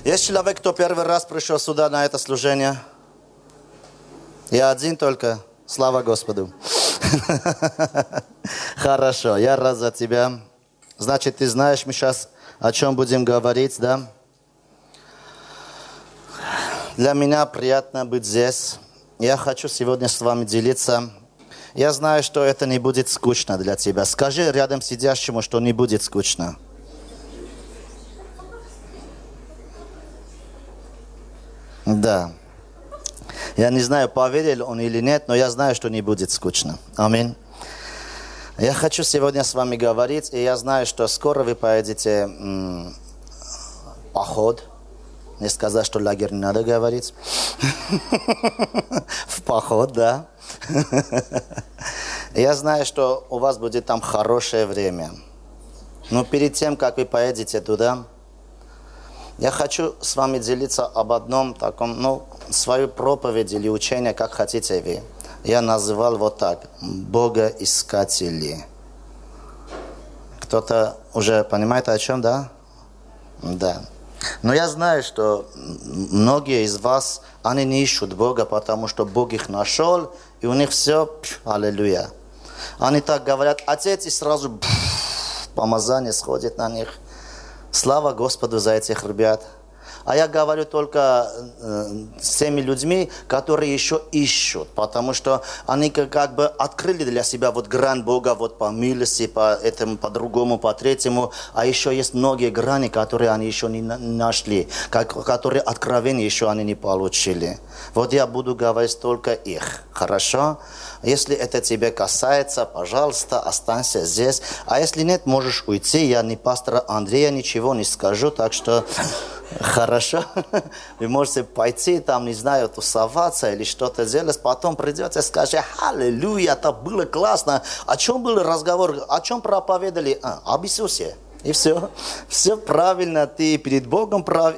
Есть человек, кто первый раз пришел сюда на это служение? Я один только. Слава Господу. Хорошо, я рад за тебя. Значит, ты знаешь, мы сейчас о чем будем говорить, да? Для меня приятно быть здесь. Я хочу сегодня с вами делиться. Я знаю, что это не будет скучно для тебя. Скажи рядом сидящему, что не будет скучно. Да. Я не знаю, поверил он или нет, но я знаю, что не будет скучно. Аминь. Я хочу сегодня с вами говорить, и я знаю, что скоро вы поедете поход. Не сказать, что лагерь не надо говорить. В поход, да. Я знаю, что у вас будет там хорошее время. Но перед тем, как вы поедете туда, я хочу с вами делиться об одном таком, свою проповедь или учение, как хотите вы. Я называл вот так: богоискатели. Кто-то уже понимает, о чем, да? Да. Но я знаю, что многие из вас, они не ищут Бога, потому что Бог их нашел, и у них все, аллилуйя. Они так говорят, отец, и сразу помазание сходит на них. Слава Господу за этих ребят. А я говорю только с теми людьми, которые еще ищут, потому что они как бы открыли для себя вот грань Бога вот по милости, по этому, по другому, по третьему. А еще есть многие грани, которые они еще не нашли, которые откровения еще они не получили. Вот я буду говорить только их. Хорошо? Если это тебя касается, пожалуйста, останься здесь. А если нет, можешь уйти. Я не пастора Андрея, ничего не скажу, так что хорошо. Вы можете пойти там, не знаю, тусоваться или что-то делать. Потом придете и скажете: аллилуйя, это было классно. О чем был разговор? О чем проповедовали? Об Иисусе. И все. Все правильно. Ты перед Богом прав,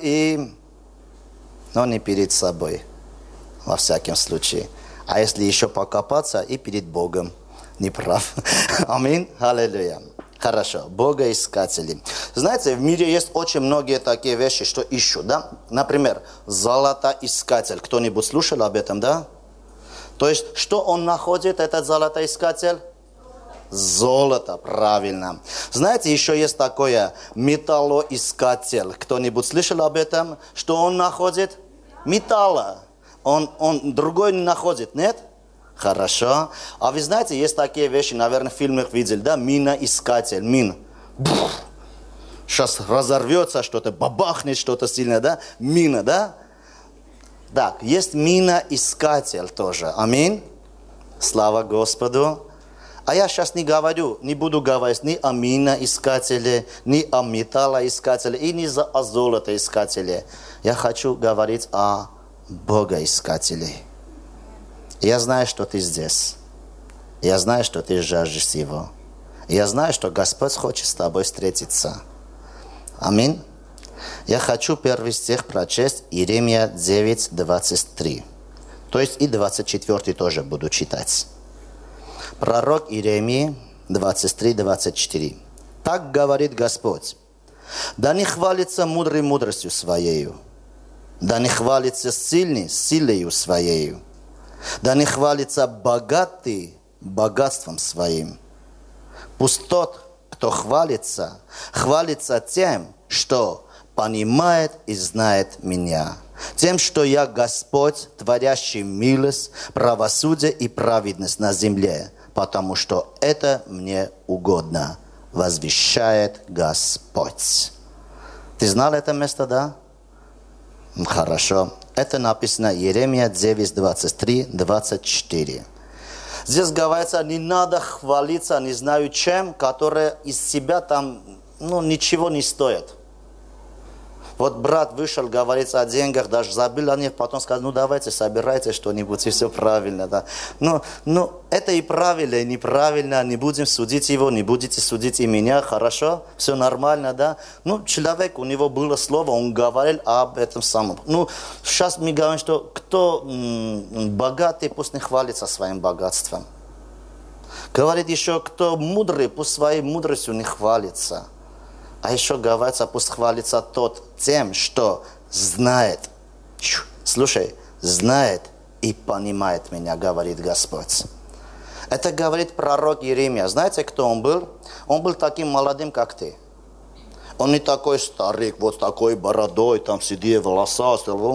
но не перед собой. Во всяком случае. А если еще покопаться, и перед Богом не прав. Аминь. Аллилуйя. Хорошо. Богоискатели. Знаете, в мире есть очень многие такие вещи, что ищут, да? Например, золотоискатель. Кто-нибудь слушал об этом, да? То есть, что он находит, этот золотоискатель? Золото, правильно. Знаете, еще есть такое металлоискатель. Кто-нибудь слышал об этом? Что он находит? Металла. Он другой не находит, нет? Хорошо. А вы знаете, есть такие вещи, наверное, в фильмах видели, да? Миноискатель, мин. Сейчас разорвется что-то, бабахнет что-то сильное, да? Мина, да? Так, есть миноискатель тоже. Аминь. Слава Господу. А я сейчас не буду говорить ни о миноискателе, ни о металлоискателе, и ни о золотоискателе. Я хочу говорить о богоискателей. Я знаю, что ты здесь. Я знаю, что ты жаждешь Его. Я знаю, что Господь хочет с тобой встретиться. Аминь. Я хочу первый стих прочесть, Иеремия 9, 23. То есть и 24 тоже буду читать. Пророк Иеремия 23, 24. Так говорит Господь: да не хвалится мудрый мудростью своею, да не хвалится сильный силою своею, да не хвалится богатый богатством своим. Пусть тот, кто хвалится, хвалится тем, что понимает и знает меня, тем, что я Господь, творящий милость, правосудие и праведность на земле, потому что это мне угодно, возвещает Господь. Ты знал это место, да? Хорошо. Это написано Иеремия 9, 23, 24. Здесь говорится, не надо хвалиться, не знаю чем, которое из себя там, ничего не стоит. Вот брат вышел, говорит о деньгах, даже забыл о них, потом сказал: давайте собирайте что-нибудь, и все правильно. Да. Это и правильно, и неправильно, не будем судить его, не будете судить и меня, хорошо? Все нормально, да? Человек, у него было слово, он говорил об этом самом. Сейчас мы говорим, что кто богатый, пусть не хвалится своим богатством. Говорит еще, кто мудрый, пусть своей мудростью не хвалится. А еще говорится, пусть хвалится тот тем, что знает. Слушай, знает и понимает меня, говорит Господь. Это говорит пророк Иеремия. Знаете, кто он был? Он был таким молодым, как ты. Он не такой старик, вот с такой бородой, там седые волоса.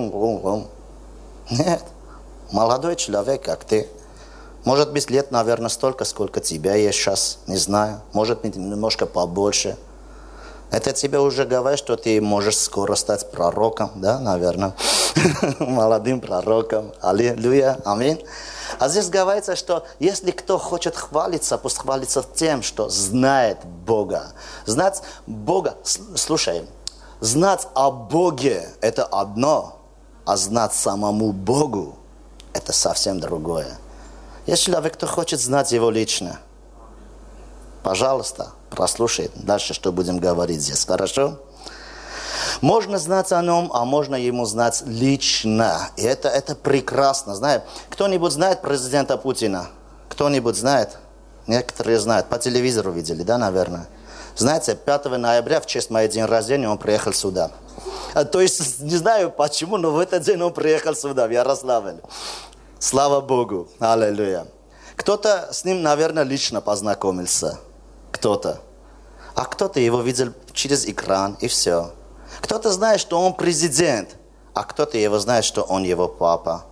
Нет, молодой человек, как ты. Может быть, лет, наверное, столько, сколько тебя есть сейчас, не знаю. Может быть, немножко побольше. Это тебе уже говорит, что ты можешь скоро стать пророком, да, наверное. Молодым пророком. Аллилуйя, аминь. А здесь говорится, что если кто хочет хвалиться, пусть хвалится тем, что знает Бога. Знать Бога, слушай, знать о Боге – это одно, а знать самому Богу – это совсем другое. Есть человек, кто хочет знать Его лично. Пожалуйста, прослушай дальше, что будем говорить здесь, хорошо? Можно знать о нем, а можно ему знать лично. И это прекрасно. Знаете, кто-нибудь знает президента Путина? Кто-нибудь знает? Некоторые знают. По телевизору видели, да, наверное? Знаете, 5 ноября, в честь моего дня рождения, он приехал сюда. То есть, не знаю почему, но в этот день он приехал сюда, в Ярославль. Слава Богу. Аллилуйя. Кто-то с ним, наверное, лично познакомился. Кто-то. А кто-то его видел через экран, и все. Кто-то знает, что он президент, а кто-то его знает, что он его папа.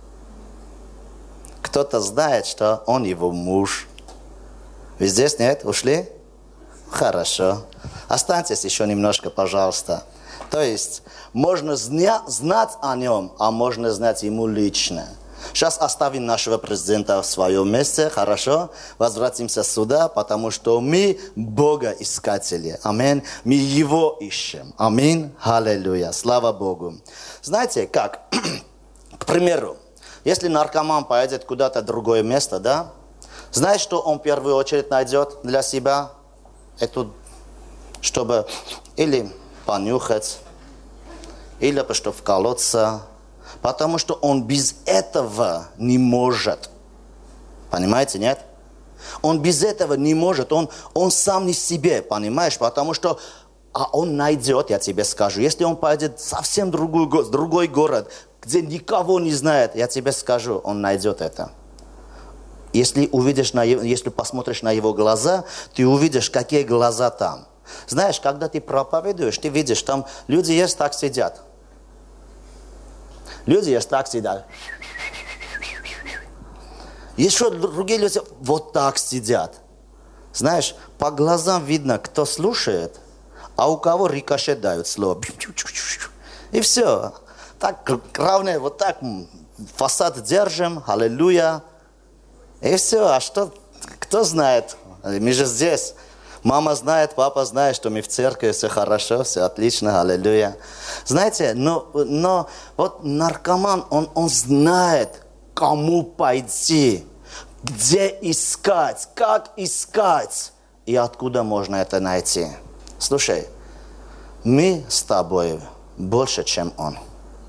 Кто-то знает, что он его муж. Вы здесь, нет? Ушли? Хорошо. Останьтесь еще немножко, пожалуйста. То есть, можно знать о нем, а можно знать ему лично. Сейчас оставим нашего президента в своем месте, хорошо? Возвратимся сюда, потому что мы Бога искатели. Аминь. Мы Его ищем. Аминь. Аллилуйя. Слава Богу. Знаете, как? К примеру, если наркоман поедет куда-то в другое место, да? Знаешь, что он в первую очередь найдет для себя? Это, чтобы или понюхать, или чтобы вколоться. Потому что он без этого не может. Понимаете, нет? Он без этого не может. Он сам не в себе, понимаешь? Потому что он найдет, я тебе скажу. Если он поедет в совсем другой город, где никого не знает, я тебе скажу, он найдет это. Если посмотришь на его глаза, ты увидишь, какие глаза там. Знаешь, когда ты проповедуешь, ты видишь, там люди есть, так сидят. Люди есть так сидят. Еще другие люди вот так сидят. Знаешь, по глазам видно, кто слушает, а у кого рикошет дают слово. И все. Так равно вот так фасад держим, аллилуйя. И все. А что, кто знает? Мы же здесь. Мама знает, папа знает, что мы в церкви, все хорошо, все отлично, аллилуйя. Знаете, но вот наркоман, он знает, кому пойти, где искать, как искать и откуда можно это найти. Слушай, мы с тобой больше, чем он.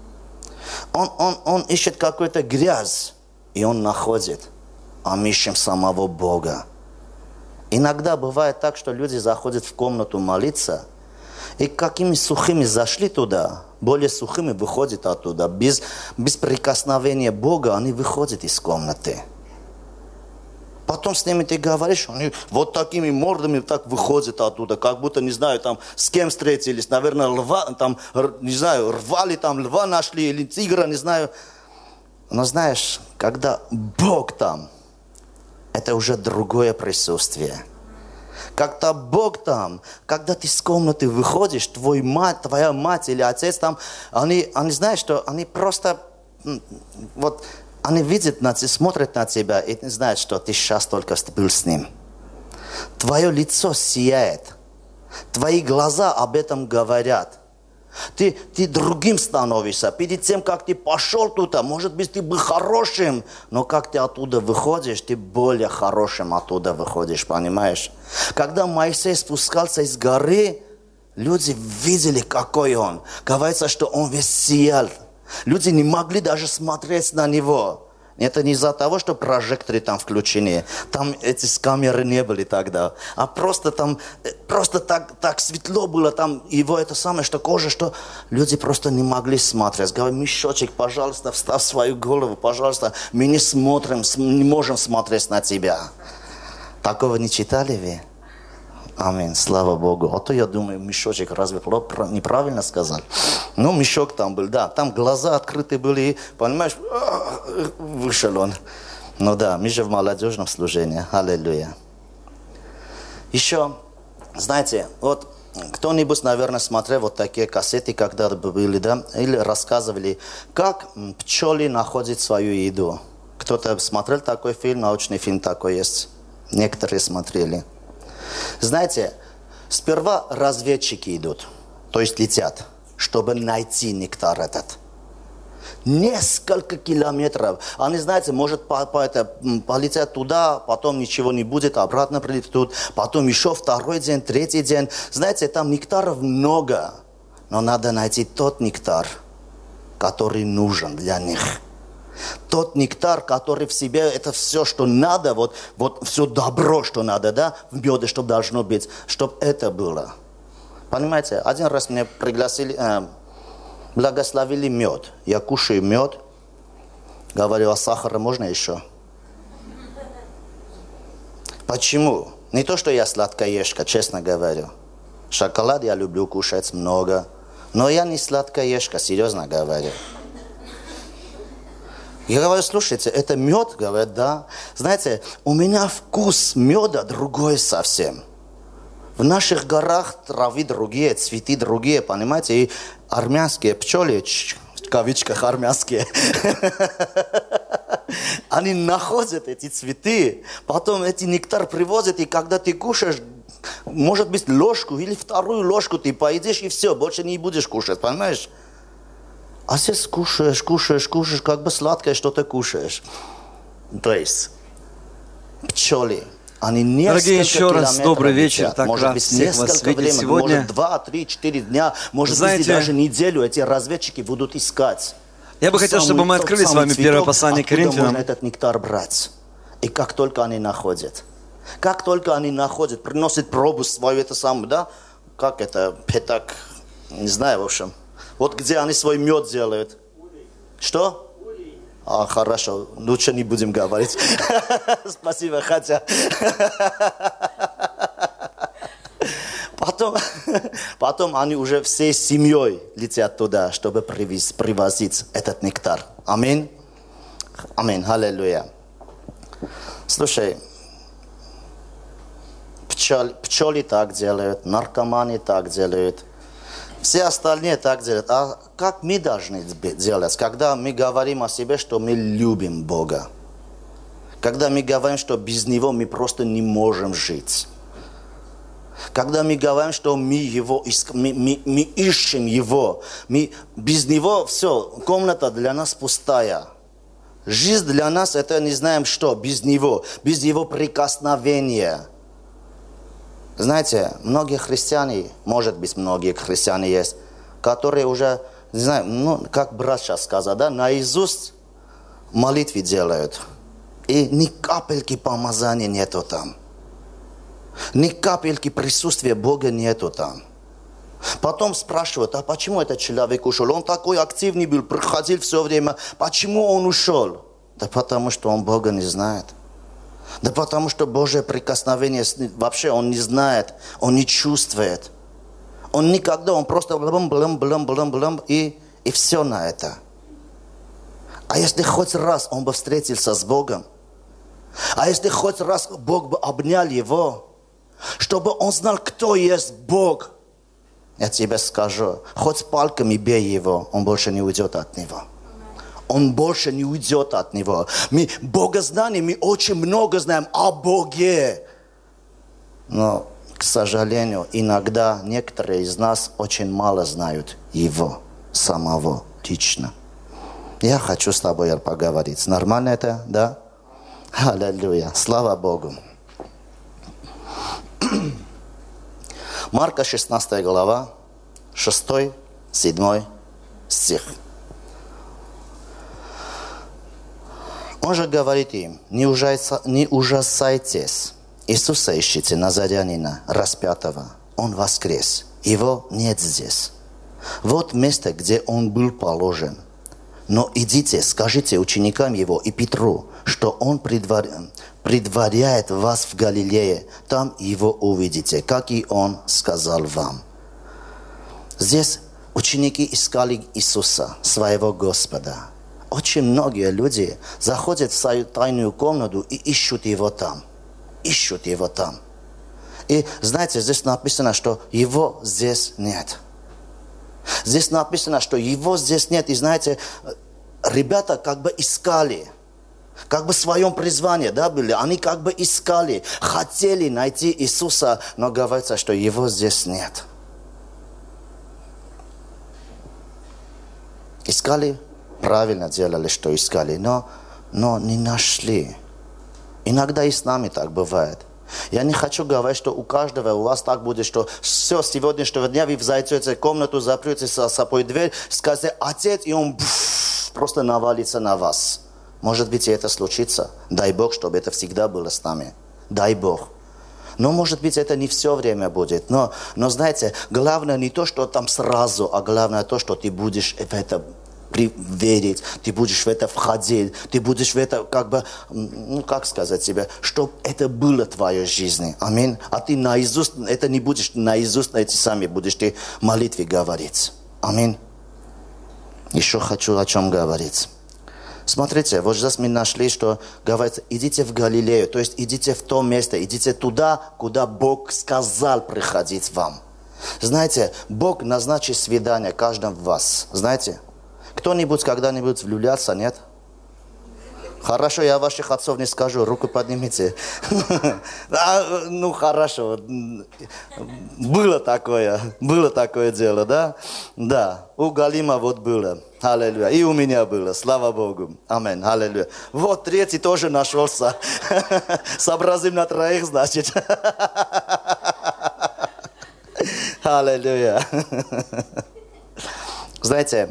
Он ищет какую-то грязь, и он находит, а мы ищем самого Бога. Иногда бывает так, что люди заходят в комнату молиться, и какими сухими зашли туда, более сухими выходят оттуда. Без прикосновения Бога они выходят из комнаты. Потом с ними ты говоришь, они вот такими мордами так выходят оттуда, как будто, не знаю, там с кем встретились, наверное, льва, там, не знаю, рвали, там льва нашли или тигра, не знаю. Но знаешь, когда Бог там, это уже другое присутствие. Когда Бог там, когда ты с комнаты выходишь, твоя мать или отец там, они знают, что они просто, вот, они видят на тебя, смотрят на тебя и знают, что ты сейчас только был с ним. Твое лицо сияет. Твои глаза об этом говорят. Ты другим становишься. Перед тем, как ты пошел туда, может быть, ты был хорошим, но как ты оттуда выходишь, ты более хорошим оттуда выходишь, понимаешь? Когда Моисей спускался из горы, люди видели, какой он. Говорится, что он весь сиял. Люди не могли даже смотреть на него. Это не из-за того, что прожекторы там включены. Там эти камеры не были тогда. А просто там, просто так светло было там. Его это самое, что кожа, что люди просто не могли смотреть. Говорю, мешочек, пожалуйста, вставь свою голову, пожалуйста. Мы не смотрим, не можем смотреть на тебя. Такого не читали вы? Аминь, слава Богу. А то я думаю, мешочек, разве неправильно сказал? Ну, мешок там был, да. Там глаза открыты были, понимаешь, вышел он. Ну да, мы же в молодежном служении. Аллилуйя. Еще, знаете, вот кто-нибудь, наверное, смотрел вот такие кассеты, когда были, да, или рассказывали, как пчелы находят свою еду. Кто-то смотрел такой фильм, научный фильм такой есть. Некоторые смотрели. Знаете, сперва разведчики идут, то есть летят, чтобы найти нектар этот. Несколько километров. Они, знаете, может полетят туда, потом ничего не будет, обратно прилетят, потом еще второй день, третий день. Знаете, там нектаров много, но надо найти тот нектар, который нужен для них. Тот нектар, который в себе, это все, что надо, вот все добро, что надо, да, в меде, что должно быть, чтобы это было. Понимаете, один раз меня пригласили, благословили мед. Я кушаю мед, говорю, а сахара можно еще? Почему? Не то, что я сладкоежка, честно говорю. Шоколад я люблю кушать много, но я не сладкоежка, серьезно говорю. Я говорю, слушайте, это мед? Говорят, да. Знаете, у меня вкус меда другой совсем. В наших горах травы другие, цветы другие, понимаете? И армянские пчелы, в кавычках армянские, они находят эти цветы, потом эти нектар привозят, и когда ты кушаешь, может быть, ложку или вторую ложку ты поедешь, и все, больше не будешь кушать, понимаешь? А здесь кушаешь, как бы сладкое что-то кушаешь. То есть, пчелы, они несколько Дорогие, еще раз добрый вечер. летят. Так Может рад быть, всех вас несколько видеть времени, сегодня. может 2, 3, 4 дня, может Знаете, быть, даже неделю эти разведчики будут искать. Я бы хотел, чтобы мы открыли с вами первое послание к Коринфянам. Можно этот нектар брать. И как только они находят, приносят пробу свою, это самое, да, как это, пятак, не знаю, в общем. Вот где они свой мед делают. Что? А, хорошо, лучше не будем говорить. Спасибо, хотя. Потом они уже всей семьей летят туда, чтобы привозить этот нектар. Аминь. Аминь. Аллилуйя. Слушай, пчелы так делают, наркоманы так делают. Все остальные так делают. А как мы должны делать, когда мы говорим о себе, что мы любим Бога? Когда мы говорим, что без Него мы просто не можем жить? Когда мы говорим, что мы ищем Его, без Него все, комната для нас пустая. Жизнь для нас это не знаем что, без Его прикосновения. Знаете, многие христиане, может быть, многие христиане есть, которые уже, не знаю, ну, как брат сейчас сказал, да, наизусть молитвы делают. И ни капельки помазания нету там. Ни капельки присутствия Бога нету там. Потом спрашивают, а почему этот человек ушел? Он такой активный был, приходил все время. Почему он ушел? Да потому что он Бога не знает. Да потому что Божье прикосновение вообще он не знает, он не чувствует. Он никогда, он просто блам, и все на это. А если хоть раз он бы встретился с Богом, а если хоть раз Бог бы обнял его, чтобы он знал, кто есть Бог, я тебе скажу, хоть палками бей его, он больше не уйдет от него. Он больше не уйдет от него. Мы богознание, мы очень много знаем о Боге. Но, к сожалению, иногда некоторые из нас очень мало знают Его самого лично. Я хочу с тобой поговорить. Нормально это, да? Аллилуйя. Слава Богу. Марка 16 глава, 6-7 стих. Он же говорит им, не ужасайтесь. Иисуса ищите, Назарянина, распятого. Он воскрес. Его нет здесь. Вот место, где он был положен. Но идите, скажите ученикам его и Петру, что он предваряет вас в Галилее. Там его увидите, как и он сказал вам. Здесь ученики искали Иисуса, своего Господа. Очень многие люди заходят в свою тайную комнату и ищут его там. Ищут его там. И знаете, здесь написано, что его здесь нет. Здесь написано, что его здесь нет. И знаете, ребята как бы искали. Как бы в своем призвании, да, были. Они как бы искали, хотели найти Иисуса, но говорится, что его здесь нет. Искали, правильно делали, что искали, но не нашли. Иногда и с нами так бывает. Я не хочу говорить, что у каждого у вас так будет, что все, с сегодняшнего дня вы зайдете в комнату, запрете за собой дверь, скажете «Отец», и он просто навалится на вас. Может быть, и это случится. Дай Бог, чтобы это всегда было с нами. Дай Бог. Но, может быть, это не все время будет. Но знаете, главное не то, что там сразу, а главное то, что ты будешь в это верить, ты будешь в это входить, ты будешь в это, как бы, как сказать тебе, чтобы это было в твоей жизни. Аминь. А ты наизусть, это не будешь наизусть, эти сами будешь ты молитве говорить. Аминь. Еще хочу о чем говорить. Смотрите, вот здесь мы нашли, что говорится, идите в Галилею, то есть идите в то место, идите туда, куда Бог сказал приходить вам. Знаете, Бог назначит свидание каждому в вас. Знаете, кто-нибудь когда-нибудь влюблялся, нет? Хорошо, я ваших отцов не скажу, руку поднимите. Ну, хорошо. Было такое дело, да? Да, у Галима вот было. Аллилуйя. И у меня было, слава Богу. Аминь, аллилуйя. Вот третий тоже нашелся. Сообразим на троих, значит. Аллилуйя. Знаете,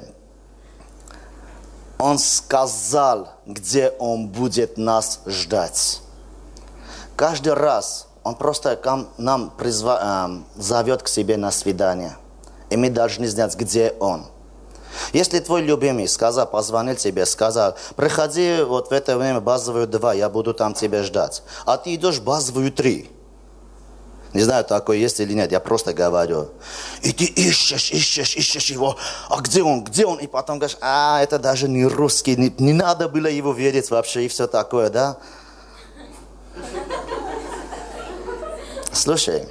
Он сказал, где Он будет нас ждать. Каждый раз Он просто нам зовет к себе на свидание. И мы должны знать, где Он. Если твой любимый позвонил тебе, сказал, приходи вот в это время базовую 2, я буду там тебя ждать. А ты идешь базовую 3. Не знаю, такое есть или нет, я просто говорю. И ты ищешь его. А где он? И потом говоришь, это даже не русский, не надо было его верить вообще и все такое, да? Слушай,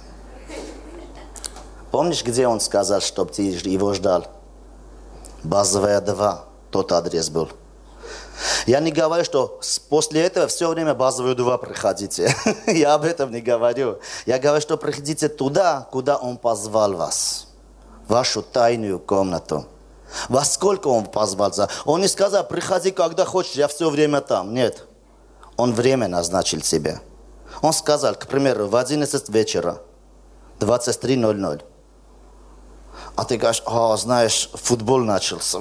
помнишь, где он сказал, чтобы ты его ждал? Базовая 2, тот адрес был. Я не говорю, что после этого все время базовую 2 приходите. Я об этом не говорю. Я говорю, что приходите туда, куда Он позвал вас. В вашу тайную комнату. Во сколько Он позвал? Он не сказал, приходи, когда хочешь, я все время там. Нет. Он время назначил себе. Он сказал, к примеру, в 11 вечера, 23:00. А ты говоришь, знаешь, футбол начался.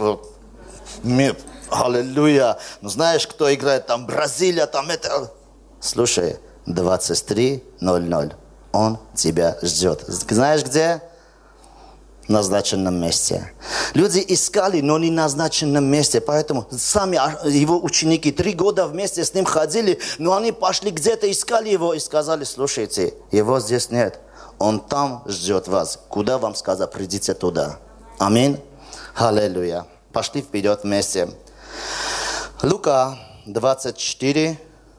Аллилуйя. Ну знаешь, кто играет там? Бразилия, там это. Слушай, 23:00. Он тебя ждет. Знаешь где? В назначенном месте. Люди искали, но не в назначенном месте. Поэтому сами его ученики 3 года вместе с ним ходили, но они пошли где-то, искали его и сказали, слушайте, его здесь нет. Он там ждет вас. Куда вам сказал, придите туда. Аминь. Аллилуйя. Пошли вперед вместе. Лука 24.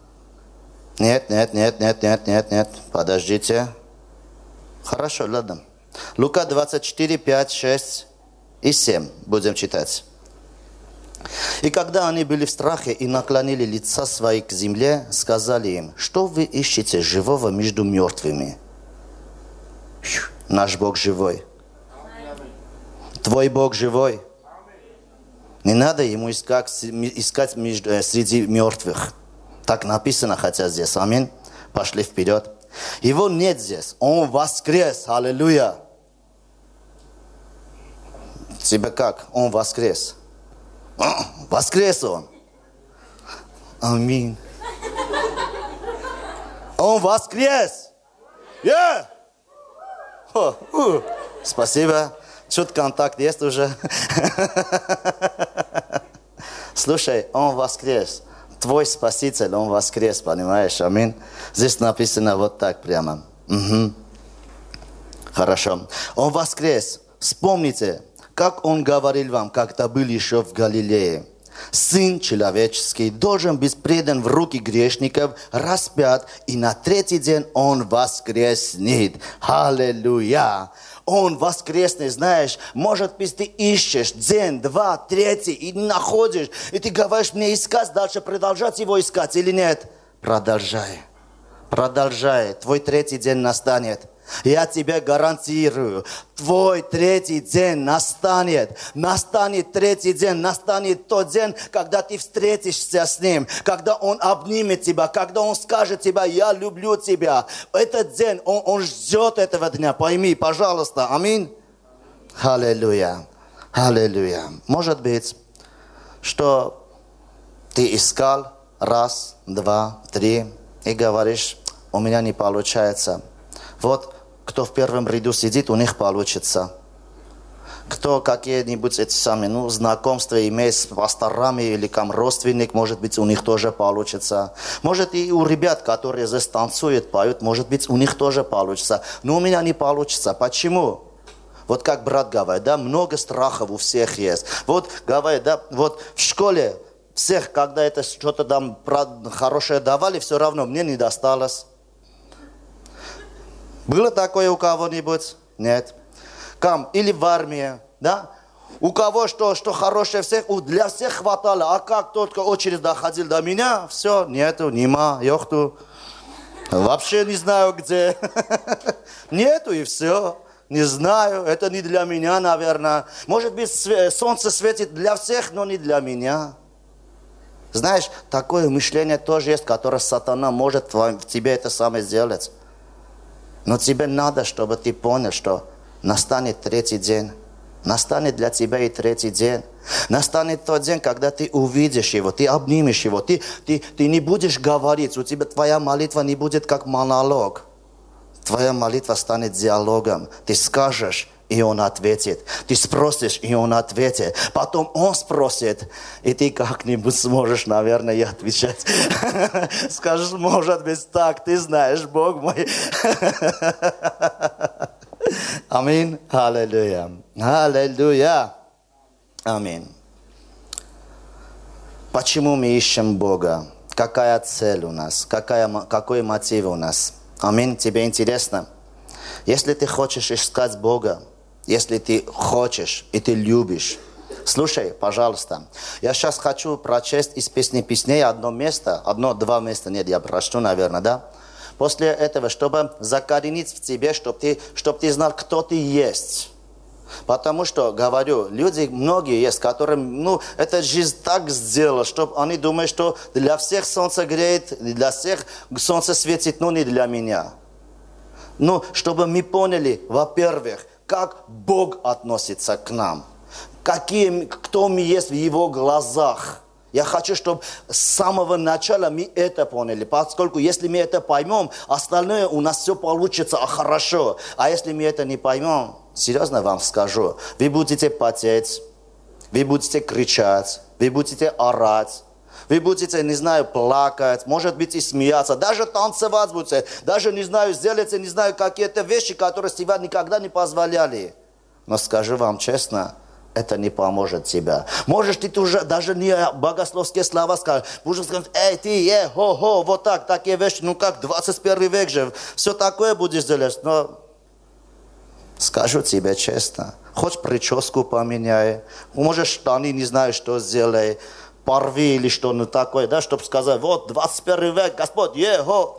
Нет. Подождите. Хорошо, ладно. Лука 24, 5, 6 и 7. Будем читать. И когда они были в страхе и наклонили лица свои к земле, сказали им, что вы ищете живого между мертвыми? Наш Бог живой. Твой Бог живой. Не надо ему искать среди мертвых. Так написано, хотя здесь. Аминь. Пошли вперед. Его нет здесь. Он воскрес. Аллилуйя. Тебе как? Он воскрес. Воскрес он. Аминь. Он воскрес! Yeah! Спасибо. Чуть контакт есть уже. Слушай, Он воскрес. Твой Спаситель, Он воскрес, понимаешь? Аминь. Здесь написано вот так прямо. Угу. Хорошо. Он воскрес. Вспомните, как Он говорил вам, когда был еще в Галилее. Сын человеческий должен быть предан в руки грешников, распят, и на третий день Он воскреснет. Аллилуйя! Он воскреснет, знаешь, может быть, ты ищешь день, два, третий, и не находишь, и ты говоришь, мне искать дальше, продолжать его искать или нет? Продолжай, продолжай, твой третий день настанет. Я тебе гарантирую, твой третий день настанет. Настанет третий день, настанет тот день, когда ты встретишься с Ним, когда Он обнимет тебя, когда Он скажет тебе, я люблю тебя. Этот день, Он ждет этого дня, пойми, пожалуйста, аминь. Аллилуйя, аллилуйя. Может быть, что ты искал раз, два, три, и говоришь, у меня не получается. Вот, кто в первом ряду сидит, у них получится. Кто какие-нибудь эти самые, знакомства имеет с пасторами или там родственник, может быть, у них тоже получится. Может, и у ребят, которые здесь танцуют, поют, может быть, у них тоже получится. Но у меня не получится. Почему? Вот как брат говорит, да, много страхов у всех есть. Вот, говорит, да, вот в школе всех, когда это что-то там хорошее давали, все равно мне не досталось. Было такое у кого-нибудь? Нет. Или в армии, да? У кого что хорошее всех, для всех хватало, а как только очередь доходила до меня, все, нету, нема, ёхту. Вообще не знаю где. Нету и все. Не знаю, это не для меня, наверное. Может быть, солнце светит для всех, но не для меня. Знаешь, такое мышление тоже есть, которое сатана может в тебе это самое сделать. Но тебе надо, чтобы ты понял, что настанет третий день. Настанет для тебя и третий день. Настанет тот день, когда ты увидишь его, ты обнимешь его, ты не будешь говорить, у тебя твоя молитва не будет как монолог. Твоя молитва станет диалогом. Ты скажешь, и он ответит. Ты спросишь, и он ответит. Потом он спросит, и ты как-нибудь сможешь, наверное, и отвечать. Скажешь, может быть так, ты знаешь, Бог мой. Аминь. Аллилуйя. Аллилуйя. Аминь. Почему мы ищем Бога? Какая цель у нас? Какой мотив у нас? Аминь. Тебе интересно? Если ты хочешь искать Бога, если ты хочешь и ты любишь, слушай, пожалуйста, я сейчас хочу прочесть из Песни Песней одно, два места, нет, я прочту, наверное, да? После этого, чтобы закоренить в тебе, чтобы ты знал, кто ты есть. Потому что, говорю, люди многие есть, которым, эта жизнь так сделала, чтобы они думают, что для всех солнце греет, для всех солнце светит, но не для меня. Чтобы мы поняли, во-первых, как Бог относится к нам, кто мы есть в Его глазах. Я хочу, чтобы с самого начала мы это поняли, поскольку если мы это поймем, остальное у нас все получится хорошо. А если мы это не поймем, серьезно вам скажу, вы будете потеть, вы будете кричать, вы будете орать. Вы будете, не знаю, плакать, может быть и смеяться, даже танцевать будете, даже, не знаю, сделать, не знаю, какие-то вещи, которые себе никогда не позволяли. Но скажу вам честно, это не поможет тебе. Можешь ты уже даже не богословские слова сказать, будешь сказать, эй, ты, хо-хо, вот так, такие вещи, как 21 век же, все такое будешь делать, но скажу тебе честно, хоть прическу поменяй, можешь штаны, не знаю, что сделай, порви или что-нибудь такое, да, чтобы сказать, вот, 21 век, Господь, хо.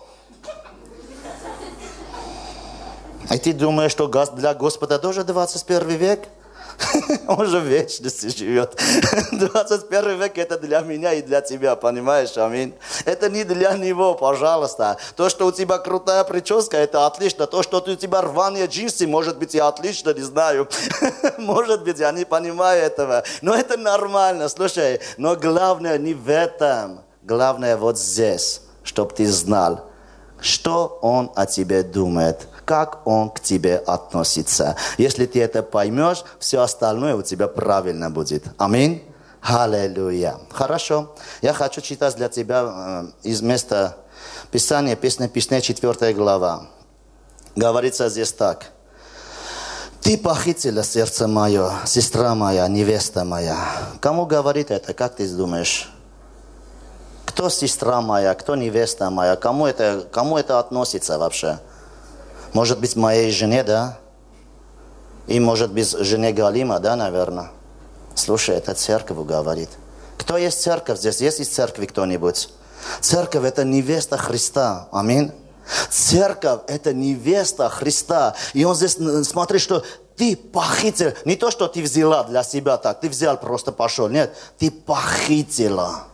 И ты думаешь, что для Господа тоже 21 век? Он же в вечности живет. 21 век это для меня и для тебя, понимаешь, аминь. Это не для него, пожалуйста. То, что у тебя крутая прическа, это отлично. То, что у тебя рваные джинсы, может быть и отлично, не знаю. Может быть, я не понимаю этого. Но это нормально, слушай. Но главное не в этом. Главное вот здесь, чтобы ты знал, что Он о тебе думает, как Он к тебе относится. Если ты это поймешь, все остальное у тебя правильно будет. Аминь. Аллилуйя. Хорошо. Я хочу читать для тебя из места Писания, Песнописания, 4 глава. Говорится здесь так. Ты похитила сердце мое, сестра моя, невеста моя. Кому говорит это, как ты думаешь? Кто сестра моя, кто невеста моя? Кому это относится вообще? Может быть, моей жене, да? И может быть, жене Галима, да, наверное? Слушай, это церковь говорит. Кто есть церковь здесь? Есть из церкви кто-нибудь? Церковь – это невеста Христа. Аминь. Церковь – это невеста Христа. И он здесь, смотри, что ты похитил. Не то, что ты взяла для себя так. Ты взял, просто пошел. Нет, ты похитила.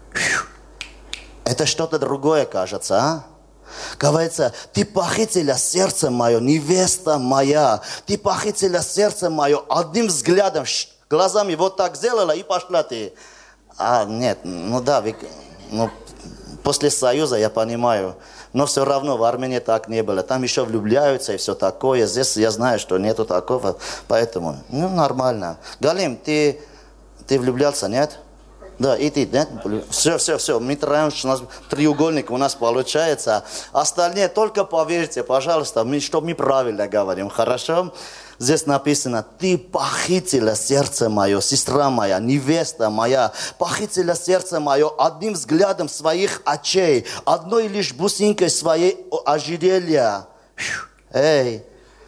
Это что-то другое, кажется, а? Говорится, ты похитила сердце мое, невеста моя. Ты похитила сердце мое одним взглядом, глазами вот так сделала и пошла ты. А, нет, ну да, после Союза я понимаю. Но все равно в Армении так не было. Там еще влюбляются и все такое. Здесь я знаю, что нету такого. Поэтому, нормально. Галим, ты влюблялся, нет? Да, и ты, нет? Все. Мы троем, у нас треугольник у нас получается. Остальные только поверьте, пожалуйста, чтобы мы правильно говорим. Хорошо? Здесь написано, ты похитила сердце мое, сестра моя, невеста моя, похитила сердце мое одним взглядом своих очей, одной лишь бусинкой своей ожерелья. Эй.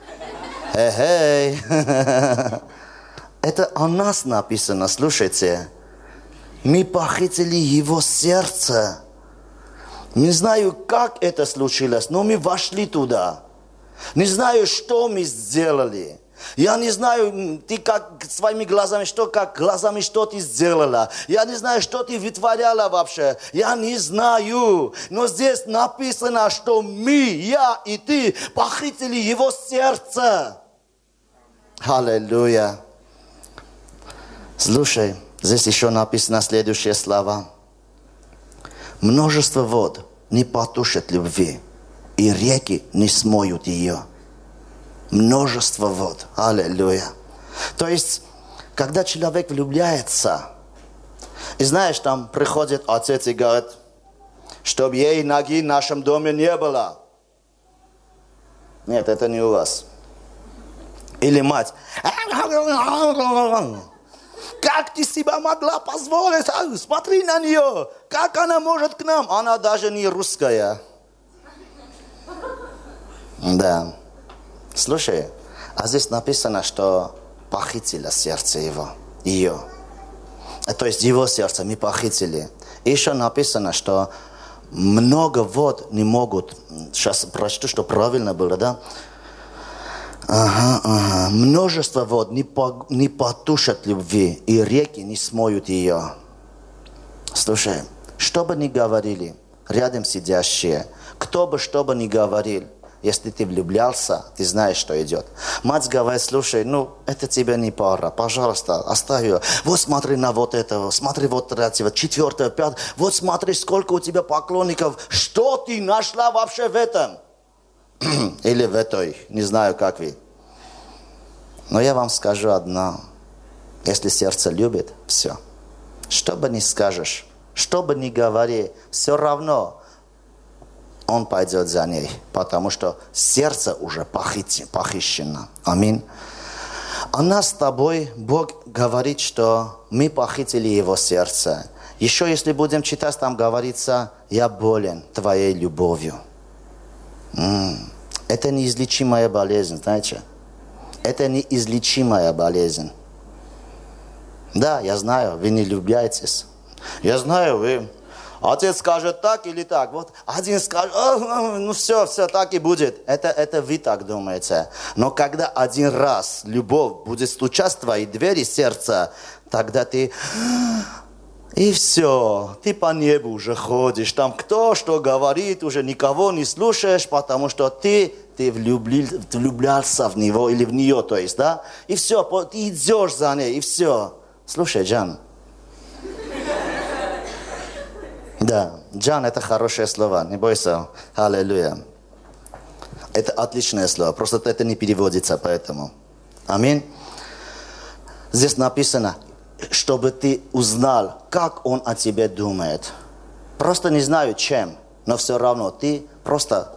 Это о нас написано, слушайте. Мы похитили его сердце. Не знаю, как это случилось, но мы вошли туда. Не знаю, что мы сделали. Я не знаю, ты как своими глазами, как глазами что ты сделала. Я не знаю, что ты вытворяла вообще. Я не знаю. Но здесь написано, что мы, я и ты, похитили его сердце. Аллилуйя. Слушай, здесь еще написано следующие слова. Множество вод не потушат любви, и реки не смоют ее. Множество вод. Аллилуйя. То есть, когда человек влюбляется, и знаешь, там приходит отец и говорит, чтобы ей ноги в нашем доме не было. Нет, это не у вас. Или мать. Как ты себя могла позволить? Смотри на нее. Как она может к нам? Она даже не русская. Да. Слушай, а здесь написано, что похитила сердце ее. То есть его сердце мы похитили. И еще написано, что много вод не могут. Сейчас прочту, что правильно было, да? Множество вод не потушат любви, и реки не смоют ее. Слушай, что бы ни говорили рядом сидящие, кто бы что бы ни говорил, если ты влюблялся, ты знаешь, что идет. Мать говорит, слушай, это тебе не пара, пожалуйста, оставь ее. Вот смотри на вот этого, смотри вот третьего, четвертого, пятого. Вот смотри, сколько у тебя поклонников. Что ты нашла вообще в этом? Или в этой, не знаю, как вы. Но я вам скажу одно. Если сердце любит, все. Что бы ни скажешь, что бы ни говори, все равно он пойдет за ней, потому что сердце уже похищено. Аминь. А нас с тобой Бог говорит, что мы похитили его сердце. Еще если будем читать, там говорится, я болен твоей любовью. Это неизлечимая болезнь, знаете? Это неизлечимая болезнь. Да, я знаю, вы не влюбляетесь. Я знаю, вы... Отец скажет так или так. Вот один скажет, все, так и будет. Это вы так думаете. Но когда один раз любовь будет стучать в твои двери сердца, тогда ты... И все, ты по небу уже ходишь. Там кто что говорит, уже никого не слушаешь, потому что ты влюблялся в него или в нее, то есть, да? И все, ты идешь за ней, и все. Слушай, Джан. Да, Джан это хорошее слово, не бойся. Аллилуйя. Это отличное слово, просто это не переводится поэтому. Аминь. Здесь написано, чтобы ты узнал, как он о тебе думает. Просто не знаю чем, но все равно ты просто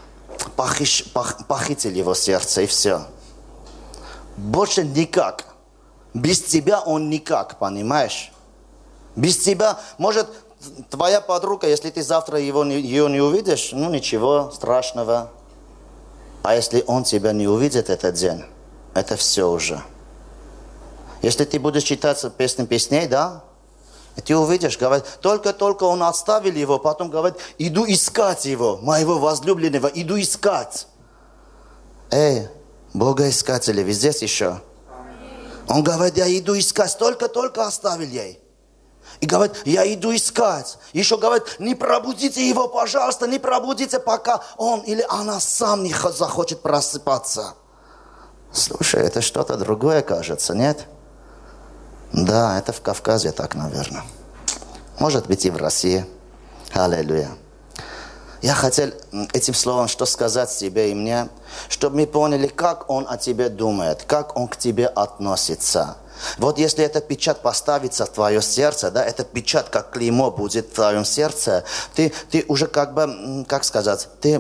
похитил его сердце и все. Больше никак. Без тебя он никак, понимаешь? Без тебя, может, твоя подруга, если ты завтра ее не увидишь, ну ничего страшного. А если он тебя не увидит этот день, это все уже. Если ты будешь читать песней, да, ты увидишь, говорит, только он оставил его, потом говорит, иду искать его, моего возлюбленного, иду искать. Эй, богоискатели, вы здесь еще? Он говорит, я иду искать, только оставил ей. И говорит, я иду искать. Еще говорит, не пробудите его, пожалуйста, не пробудите, пока он или она сам не захочет просыпаться. Слушай, это что-то другое, кажется, нет? Да, это в Кавказе так, наверное. Может быть и в России. Аллилуйя. Я хотел этим словом что сказать себе и мне, чтобы мы поняли, как он о тебе думает, как он к тебе относится. Вот если эта печать поставится в твое сердце, да, эта печать как клеймо будет в твоем сердце, ты уже как бы, как сказать, ты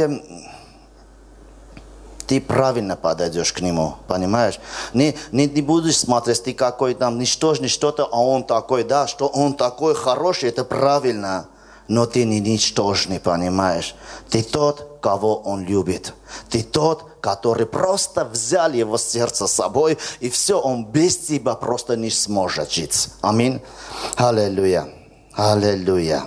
правильно подойдешь к нему, понимаешь? Не будешь смотреть, ты какой там ничтожный что-то, а он такой, да, что он такой хороший, это правильно. Но ты не ничтожный, понимаешь? Ты тот, кого он любит. Ты тот, который просто взял его сердце с собой, и все, он без тебя просто не сможет жить. Аминь. Аллилуйя. Аллилуйя.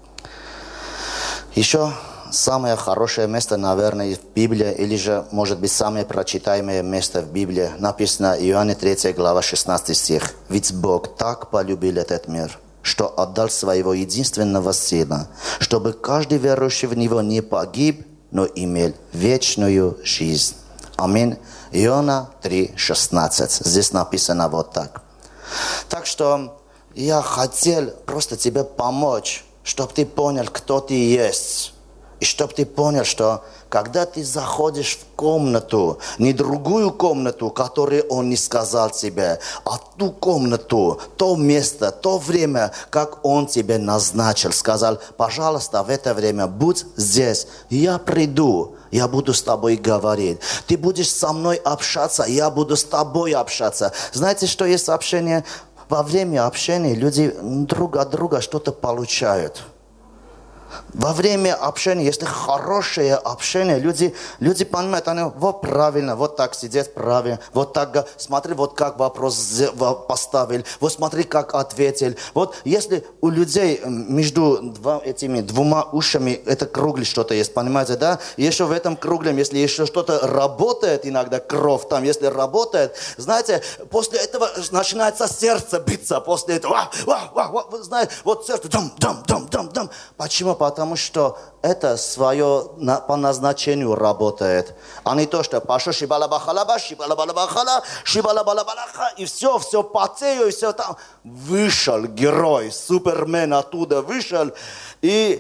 Еще самое хорошее место, наверное, в Библии, или же, может быть, самое прочитаемое место в Библии, написано Иоанна 3 глава 16 стих. «Ведь Бог так полюбил этот мир, что отдал своего единственного Сына, чтобы каждый верующий в Него не погиб, но имел вечную жизнь». Аминь. Иоанна 3:16. Здесь написано вот так. Так что я хотел просто тебе помочь, чтобы ты понял, кто ты есть. И чтобы ты понял, что когда ты заходишь в комнату, не другую комнату, которую он не сказал тебе, а ту комнату, то место, то время, как он тебе назначил, сказал, пожалуйста, в это время будь здесь, я приду, я буду с тобой говорить. Ты будешь со мной общаться, я буду с тобой общаться. Знаете, что есть общение? Во время общения люди друг от друга что-то получают. Во время общения, если хорошее общение, люди понимают, они вот правильно, вот так сидят правильно, вот так, смотри, вот как вопрос поставил, вот смотри, как ответил. Вот если у людей между этими двумя ушами это круглое что-то есть, понимаете, да? И еще в этом круглом, если еще что-то работает, иногда кровь там, если работает, знаете, после этого начинается сердце биться, после этого, знаете, вот сердце, дам. Почему? Потому что это свое по назначению работает. А не то, что пошел шибалабахалаба, шибалабалабалаха, и все потею, и все там. Вышел герой, Супермен оттуда вышел. И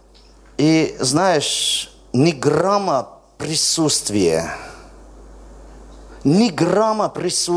знаешь, ни грамма присутствия, ни грамма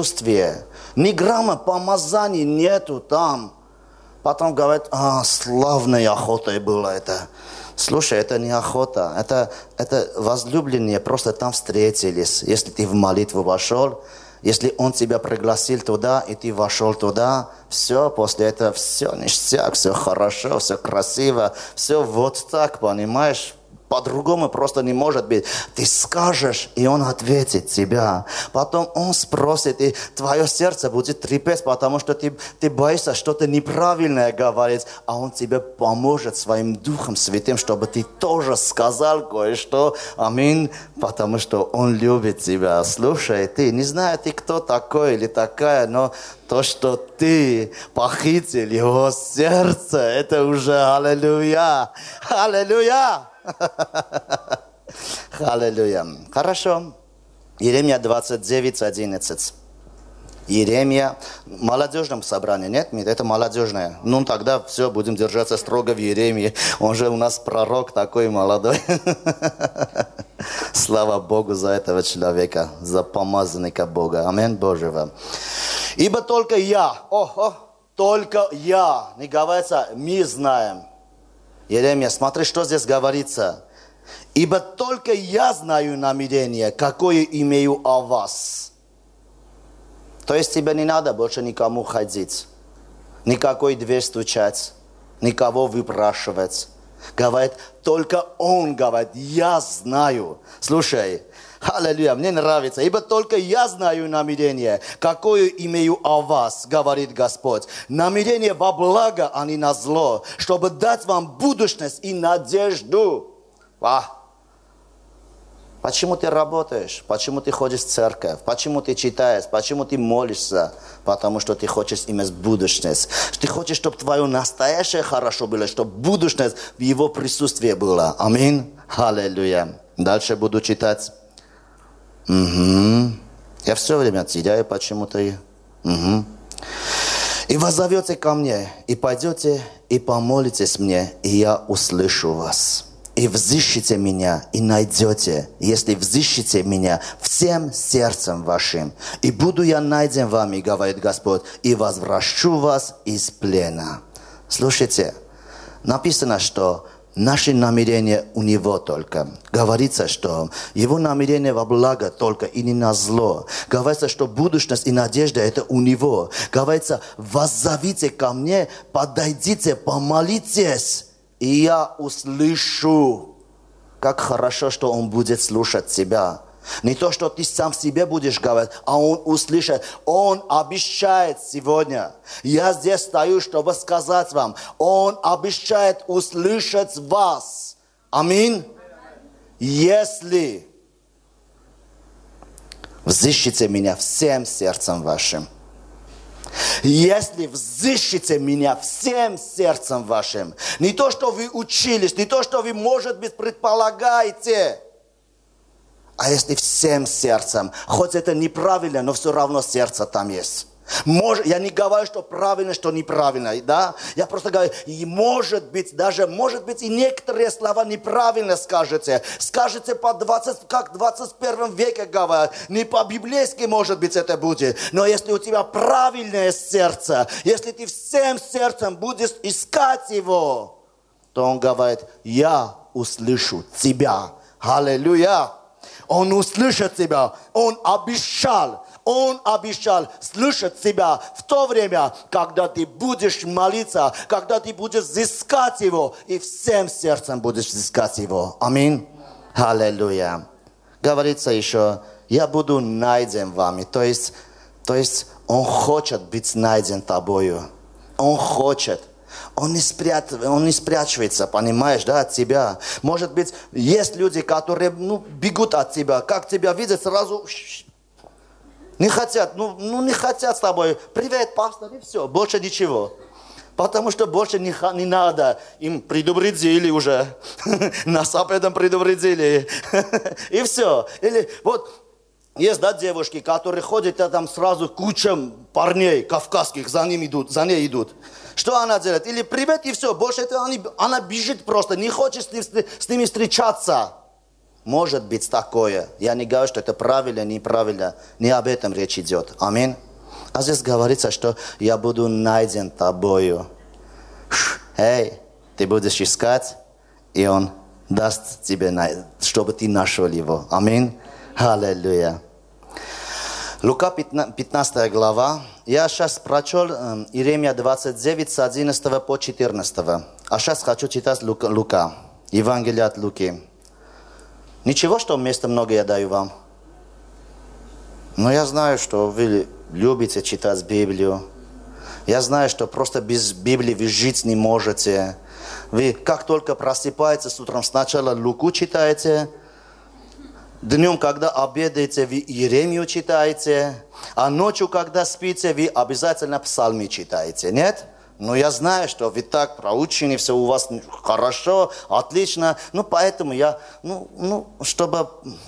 помазаний нету там. Потом говорят, славной охотой было это. Слушай, это не охота, это возлюбленные просто там встретились. Если ты в молитву вошел, если он тебя пригласил туда, и ты вошел туда, все, после этого все ништяк, все хорошо, все красиво, все вот так, понимаешь? По-другому просто не может быть. Ты скажешь, и он ответит тебя. Потом он спросит, и твое сердце будет трепетать, потому что ты боишься что-то неправильное говорить, а он тебе поможет своим Духом Святым, чтобы ты тоже сказал кое-что. Аминь. Потому что он любит тебя. Слушай, ты, не знаю, ты кто такой или такая, но то, что ты похитил его сердце, это уже аллилуйя. Аллилуйя. Аллилуйя. Хорошо. Иеремия 29:11. Иеремия. В молодежном собрании, нет? Это молодежное. Ну, тогда все, будем держаться строго в Иеремии. Он же у нас пророк такой молодой. Слава Богу за этого человека, за помазанника Бога. Аминь Божьего. Ибо только я, только я, не говорится, мы знаем. Иеремия, смотри, что здесь говорится. Ибо только я знаю намерение, какое имею о вас. То есть тебе не надо больше никому ходить, никакой дверь стучать, никого выпрашивать. Говорит, только он говорит, я знаю. Слушай, аллилуйя, мне нравится. Ибо только я знаю намерение, какое имею о вас, говорит Господь. Намерение во благо, а не на зло, чтобы дать вам будущность и надежду. Почему ты работаешь? Почему ты ходишь в церковь? Почему ты читаешь? Почему ты молишься? Потому что ты хочешь иметь будущность. Ты хочешь, чтобы твое настоящее хорошо было, чтобы будущность в его присутствии была. Аминь. Аллилуйя. Дальше буду читать. Я все время теряю почему-то. И воззовете ко мне, и пойдете, и помолитесь мне, и я услышу вас. И взыщите меня, и найдете, если взыщите меня всем сердцем вашим. И буду я найден вами, говорит Господь, и возвращу вас из плена. Слушайте, написано, что наши намерения у Него только. Говорится, что Его намерения во благо только и не на зло. Говорится, что будущность и надежда это у Него. Говорится, воззовите ко мне, подойдите, помолитесь. И я услышу, как хорошо, что Он будет слушать тебя. Не то, что ты сам себе будешь говорить, а Он услышит. Он обещает сегодня. Я здесь стою, чтобы сказать вам. Он обещает услышать вас. Аминь. Если взыщите меня всем сердцем вашим. Если взыщите меня всем сердцем вашим, не то, что вы учились, не то, что вы, может быть, предполагаете, а если всем сердцем, хоть это неправильно, но все равно сердце там есть. Я не говорю, что правильно, что неправильно, да? Я просто говорю, и может быть, и некоторые слова неправильно скажете. Скажете как в 21 веке говорят, не по-библейски, может быть, это будет. Но если у тебя правильное сердце, если ты всем сердцем будешь искать его, то он говорит, я услышу тебя. Аллилуйя! Он услышит тебя, Он обещал слышать тебя в то время, когда ты будешь молиться, когда ты будешь взыскать Его, и всем сердцем будешь взыскать Его. Аминь. Аллилуйя. Говорится еще, я буду найден вами. То есть Он хочет быть найден тобою. Он хочет. Он не спрячивается, понимаешь, да, от тебя. Может быть, есть люди, которые бегут от тебя. Как тебя видят, сразу не хотят, не хотят с тобой. Привет, пастор, и все, больше ничего. Потому что больше не надо. Им предупредили уже. Нас об этом предупредили. И все. Или вот есть, да, девушки, которые ходят, а там сразу куча парней кавказских за ней идут. Что она делает? Или привет, и все. Больше это она бежит просто, не хочет с ними встречаться. Может быть такое. Я не говорю, что это правильно, неправильно. Не об этом речь идет. Аминь. А здесь говорится, что я буду найден тобою. Эй, ты будешь искать, и Он даст тебе, чтобы ты нашел его. Аминь. Аллилуйя. Лука 15 глава. Я сейчас прочел Иеремия 29 с 11 по 14. А сейчас хочу читать Лука. Евангелие от Луки. Ничего, что места много я даю вам. Но я знаю, что вы любите читать Библию. Я знаю, что просто без Библии вы жить не можете. Вы как только просыпаетесь с утром, сначала Луку читаете. Днем, когда обедаете, вы Иеремию читаете. А ночью, когда спите, вы обязательно псалмы читаете. Нет? Но я знаю, что вы так проучены, все у вас хорошо, отлично. Поэтому я, чтобы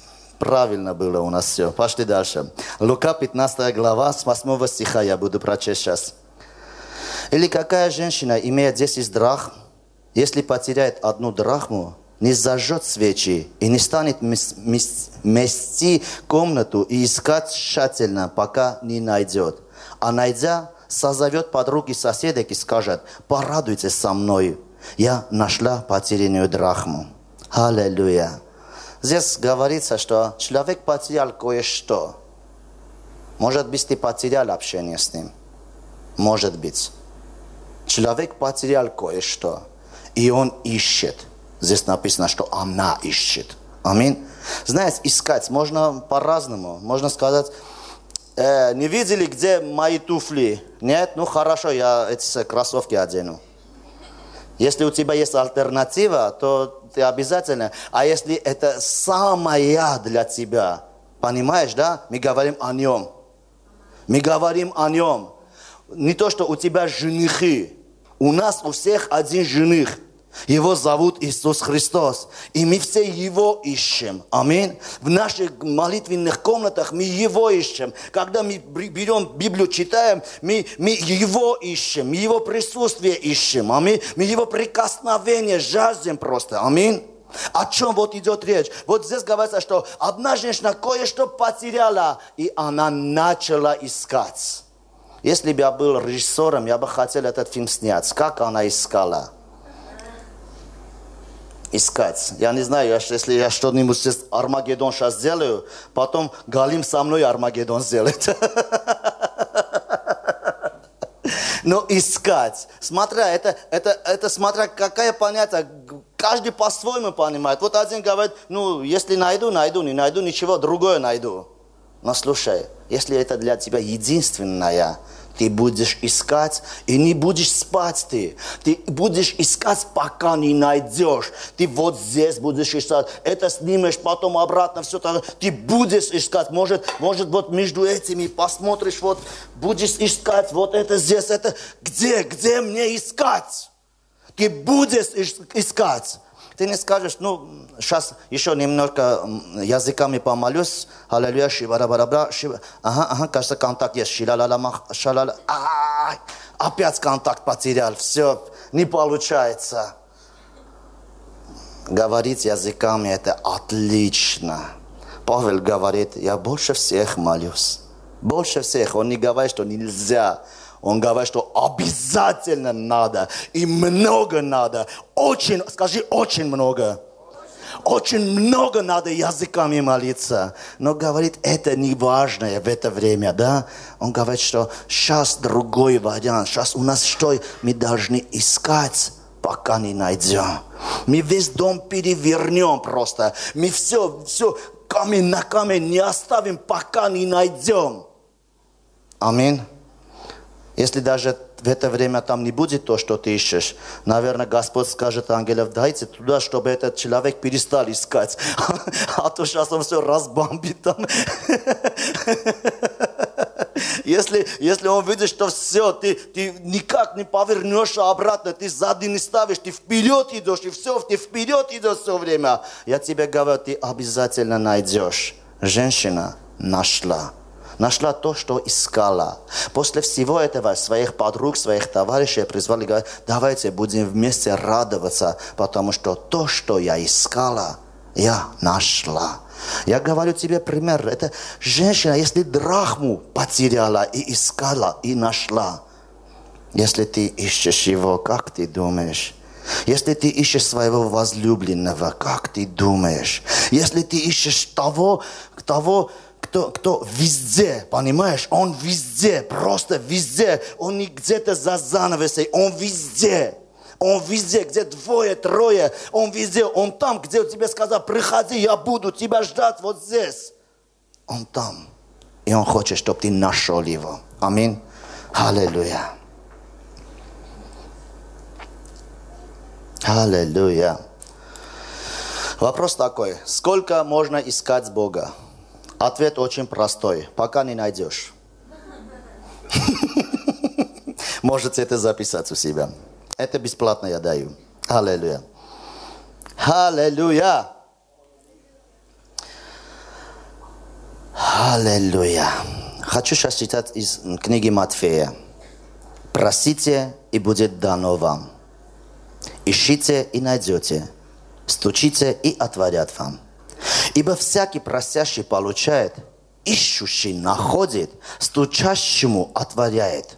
Правильно было у нас все. Пошли дальше. Лука 15 глава, с 8 стиха я буду прочесть сейчас. Или какая женщина, имея 10 драхм, если потеряет 1 драхму, не зажжет свечи и не станет мести комнату и искать тщательно, пока не найдет. А найдя, созовет подруг и соседок и скажет: порадуйтесь со мной, я нашла потерянную драхму. Аллилуйя. Здесь говорится, что человек потерял кое-что. Может быть, ты потерял общение с ним. Может быть. Человек потерял кое-что, и он ищет. Здесь написано, что она ищет. Аминь. Знаете, искать можно по-разному. Можно сказать: не видели, где мои туфли? Нет? Ну хорошо, я эти кроссовки одену. Если у тебя есть альтернатива, то ты обязательно. А если это самое для тебя, понимаешь, да? Мы говорим о нем. Мы говорим о нем. Не то, что у тебя женихи. У нас у всех один жених. Его зовут Иисус Христос. И мы все Его ищем. Аминь. В наших молитвенных комнатах мы Его ищем. Когда мы берем Библию, читаем, мы Его ищем. Мы Его присутствие ищем. Аминь. Мы Его прикосновение жаждем просто. Аминь. О чем вот идет речь? Вот здесь говорится, что одна женщина кое-что потеряла, и она начала искать. Если бы я был режиссером, я бы хотел этот фильм снять. Как она искала? Искать. Я не знаю, если я что-нибудь сейчас Армагеддон сейчас сделаю, потом Галим со мной Армагеддон сделает. Но искать. Смотря, это смотря какое понятие. Каждый по-своему понимает. Вот один говорит: ну, если найду, не найду, ничего, другое найду. Но слушай, если это для тебя единственное, ты будешь искать и не будешь спать ты. Ты будешь искать, пока не найдешь. Ты вот здесь будешь искать. Это снимешь, потом обратно все так. Ты будешь искать. Может вот между этими посмотришь, вот будешь искать. Вот это здесь, это. Где мне искать? Ты будешь искать. Ты не скажешь: ну, сейчас еще немножко языками помолюсь. Аллилуйя, шибарабарабра, шиба. Ага, кажется, контакт есть. Шилалалама, шалала. Опять контакт потерял. Все, не получается. Говорить языками — это отлично. Павел говорит: я больше всех молюсь. Больше всех. Он не говорит, что нельзя. Он говорит, что обязательно надо. И много надо. Очень, скажи, очень много. Очень много надо языками молиться. Но говорит, это не важно в это время, да? Он говорит, что сейчас другой вариант. Сейчас у нас что? Мы должны искать, пока не найдем. Мы весь дом перевернем просто. Мы все камень на камень не оставим, пока не найдем. Аминь. Если даже в это время там не будет то, что ты ищешь, наверное, Господь скажет ангелов: дайте туда, чтобы этот человек перестал искать. А то сейчас он все разбомбит там. Если он видит, что все, ты никак не повернешься обратно, ты сзади не ставишь, ты вперед идешь, и все, ты вперед идешь все время. Я тебе говорю, ты обязательно найдешь. Женщина нашла. Нашла то, что искала. После всего этого своих подруг, своих товарищей призвали, говорят: давайте будем вместе радоваться, потому что то, что я искала, я нашла. Я говорю тебе пример. Это женщина, если драхму потеряла и искала, и нашла. Если ты ищешь его, как ты думаешь? Если ты ищешь своего возлюбленного, как ты думаешь? Если ты ищешь того, кто везде, понимаешь? Он везде, просто везде. Он не где-то за занавесой, он везде. Он везде, где 2-3, он везде. Он там, где он тебе сказал: приходи, я буду тебя ждать вот здесь. Он там. И он хочет, чтобы ты нашел его. Аминь. Аллилуйя. Аллилуйя. Вопрос такой: сколько можно искать Бога? Ответ очень простой: пока не найдешь. Можете это записать у себя. Это бесплатно я даю. Аллилуйя. Аллилуйя. Аллилуйя. Хочу сейчас читать из книги Матфея. «Просите, и будет дано вам. Ищите, и найдете. Стучите, и отворят вам. Ибо всякий просящий получает, ищущий находит, стучащему отворят.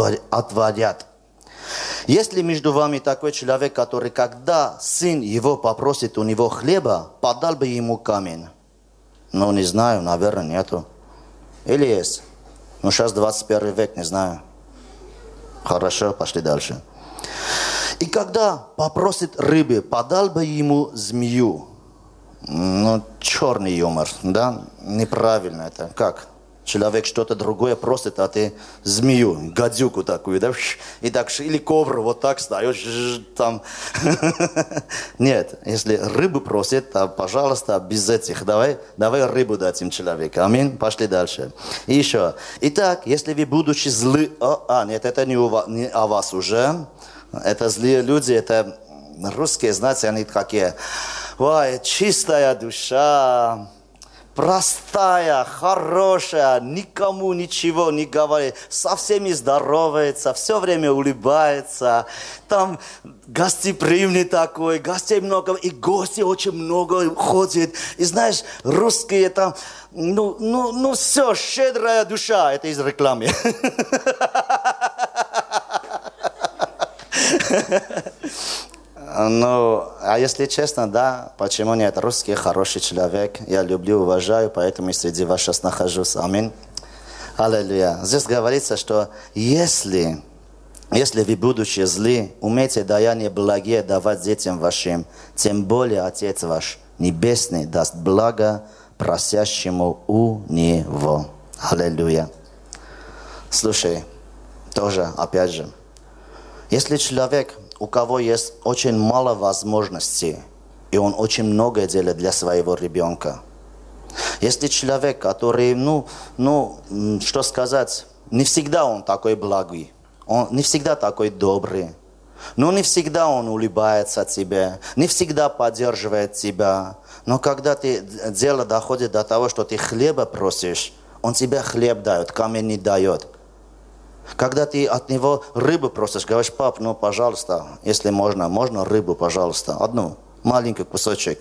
Если между вами такой человек, который, когда сын его попросит у него хлеба, подал бы ему камень». Ну, не знаю, наверное, нету. Или есть? Ну, сейчас 21 век, не знаю. Хорошо, пошли дальше. «И когда попросит рыбы, подал бы ему змею». Ну, черный юмор, да? Неправильно это. Как? Человек что-то другое просит, а ты змею, гадюку такую, да? И так, или ковру вот так встаешь, там. Нет, если рыбу просит, то, пожалуйста, без этих. Давай рыбу дать человеку. Аминь. Пошли дальше. И еще. Итак, если вы, будучи злы... Нет, это не о вас уже. Это злые люди, это русские, знаете, они такие. Ой, чистая душа. Простая, хорошая, никому ничего не говорит, со всеми здоровается, все время улыбается, там гостеприимный такой, гостей много, и гости очень много ходят. И знаешь, русские там, ну все, щедрая душа, это из рекламы. Ну, а если честно, да, почему нет? Русский хороший человек, я люблю, уважаю, поэтому и среди вас сейчас нахожусь. Аминь. Аллилуйя. Здесь говорится, что если вы, будучи злы, умеете даяние благие давать детям вашим, тем более Отец ваш Небесный даст благо просящему у Него. Аллилуйя. Слушай, тоже, опять же, если человек, у кого есть очень мало возможностей, и он очень многое делает для своего ребенка. Если человек, который, что сказать, не всегда он такой благой, он не всегда такой добрый, но не всегда он улыбается тебе, не всегда поддерживает тебя. Но когда дело доходит до того, что ты хлеба просишь, он тебе хлеб дает, камень не дает. Когда ты от него рыбу просишь, говоришь: пап, пожалуйста, если можно рыбу, пожалуйста, одну, маленький кусочек.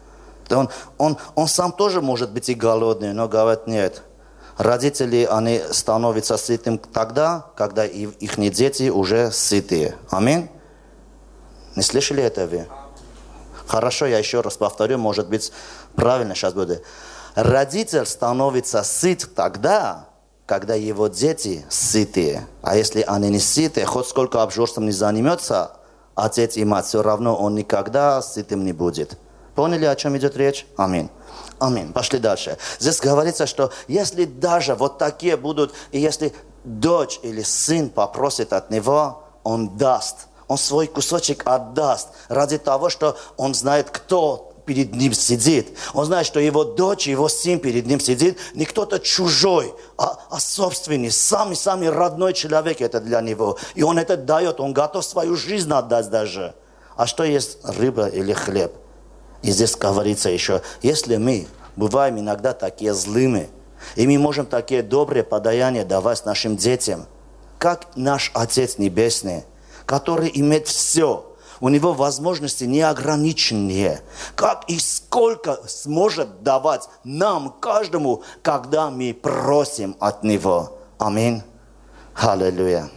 Он сам тоже может быть и голодный, но говорит: нет. Родители, они становятся сытым тогда, когда их дети уже сытые. Аминь. Не слышали это вы? Хорошо, я еще раз повторю, может быть, правильно сейчас будет. Родитель становится сыт тогда, когда его дети сытые. А если они не сытые, хоть сколько обжорством не занимется отец и мать, все равно он никогда сытым не будет. Поняли, о чем идет речь? Аминь. Аминь. Пошли дальше. Здесь говорится, что если даже вот такие будут, и если дочь или сын попросит от него, он даст. Он свой кусочек отдаст ради того, что он знает, кто перед ним сидит. Он знает, что его дочь, его сын перед ним сидит. Не кто-то чужой, а собственный, самый родной человек это для него. И он это дает, он готов свою жизнь отдать даже. А что есть рыба или хлеб? И здесь говорится еще, если мы бываем иногда такие злыми, и мы можем такие добрые подаяния давать нашим детям, как наш Отец Небесный, который имеет все, у него возможности неограниченные. Как и сколько сможет давать нам, каждому, когда мы просим от Него. Аминь. Аллилуйя.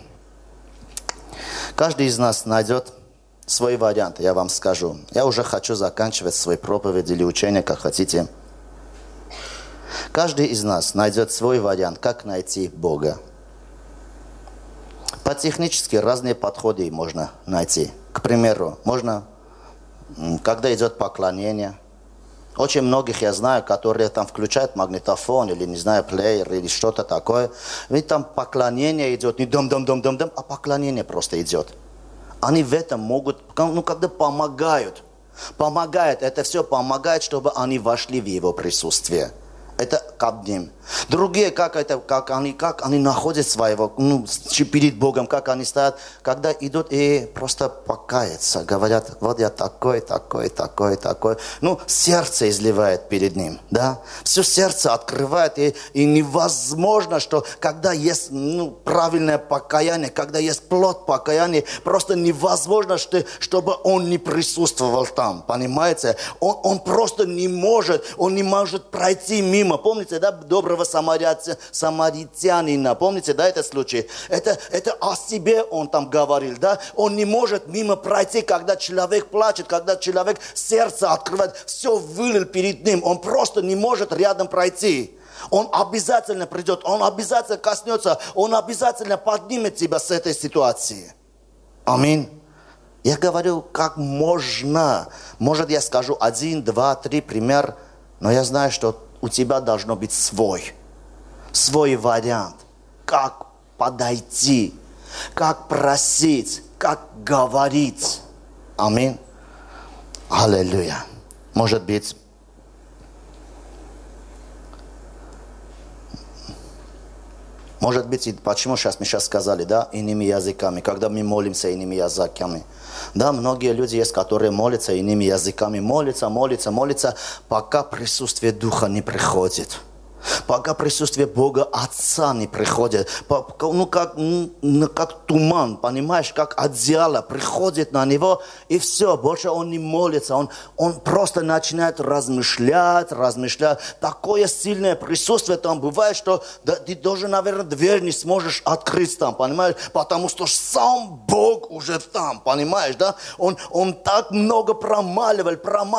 Каждый из нас найдет свой вариант, я вам скажу. Я уже хочу заканчивать свой проповедь или учение, как хотите. Каждый из нас найдет свой вариант, как найти Бога. По-технически разные подходы можно найти. К примеру, можно, когда идет поклонение. Очень многих я знаю, которые там включают магнитофон или, не знаю, плеер или что-то такое. Ведь там поклонение идет, не дом, а поклонение просто идет. Они в этом могут, когда помогают. Это все помогает, чтобы они вошли в его присутствие. Это к одним. Другие, как они находят своего, перед Богом, как они стоят, когда идут и просто покаяться, говорят, вот я такой. Сердце изливает перед ним, да? Все сердце открывает, и невозможно, что когда есть правильное покаяние, когда есть плод покаяния, просто невозможно, чтобы он не присутствовал там, понимаете? Он просто не может пройти мимо. Помните, да, доброго самаритянина, помните, да, этот случай? Это о себе он там говорил, да? Он не может мимо пройти, когда человек плачет, когда человек сердце открывает, все вылил перед ним, он просто не может рядом пройти. Он обязательно придет, он обязательно коснется, он обязательно поднимет тебя с этой ситуации. Аминь. Я говорю, как можно. Может, я скажу 1, 2, 3 пример, но я знаю, что у тебя должно быть свой вариант, как подойти, как просить, как говорить. Аминь. Аллилуйя. Может быть, почему мы сейчас сказали, да, иными языками, когда мы молимся иными языками. Да, многие люди есть, которые молятся иными языками, молятся, пока присутствие Духа не приходит. Пока присутствие Бога Отца не приходит. Как туман, понимаешь, как одеяло приходит на него, и все, больше он не молится. Он просто начинает размышлять. Такое сильное присутствие там бывает, что ты даже, наверное, дверь не сможешь открыть там, понимаешь? Потому что сам Бог уже там, понимаешь, да? Он так много промаливал,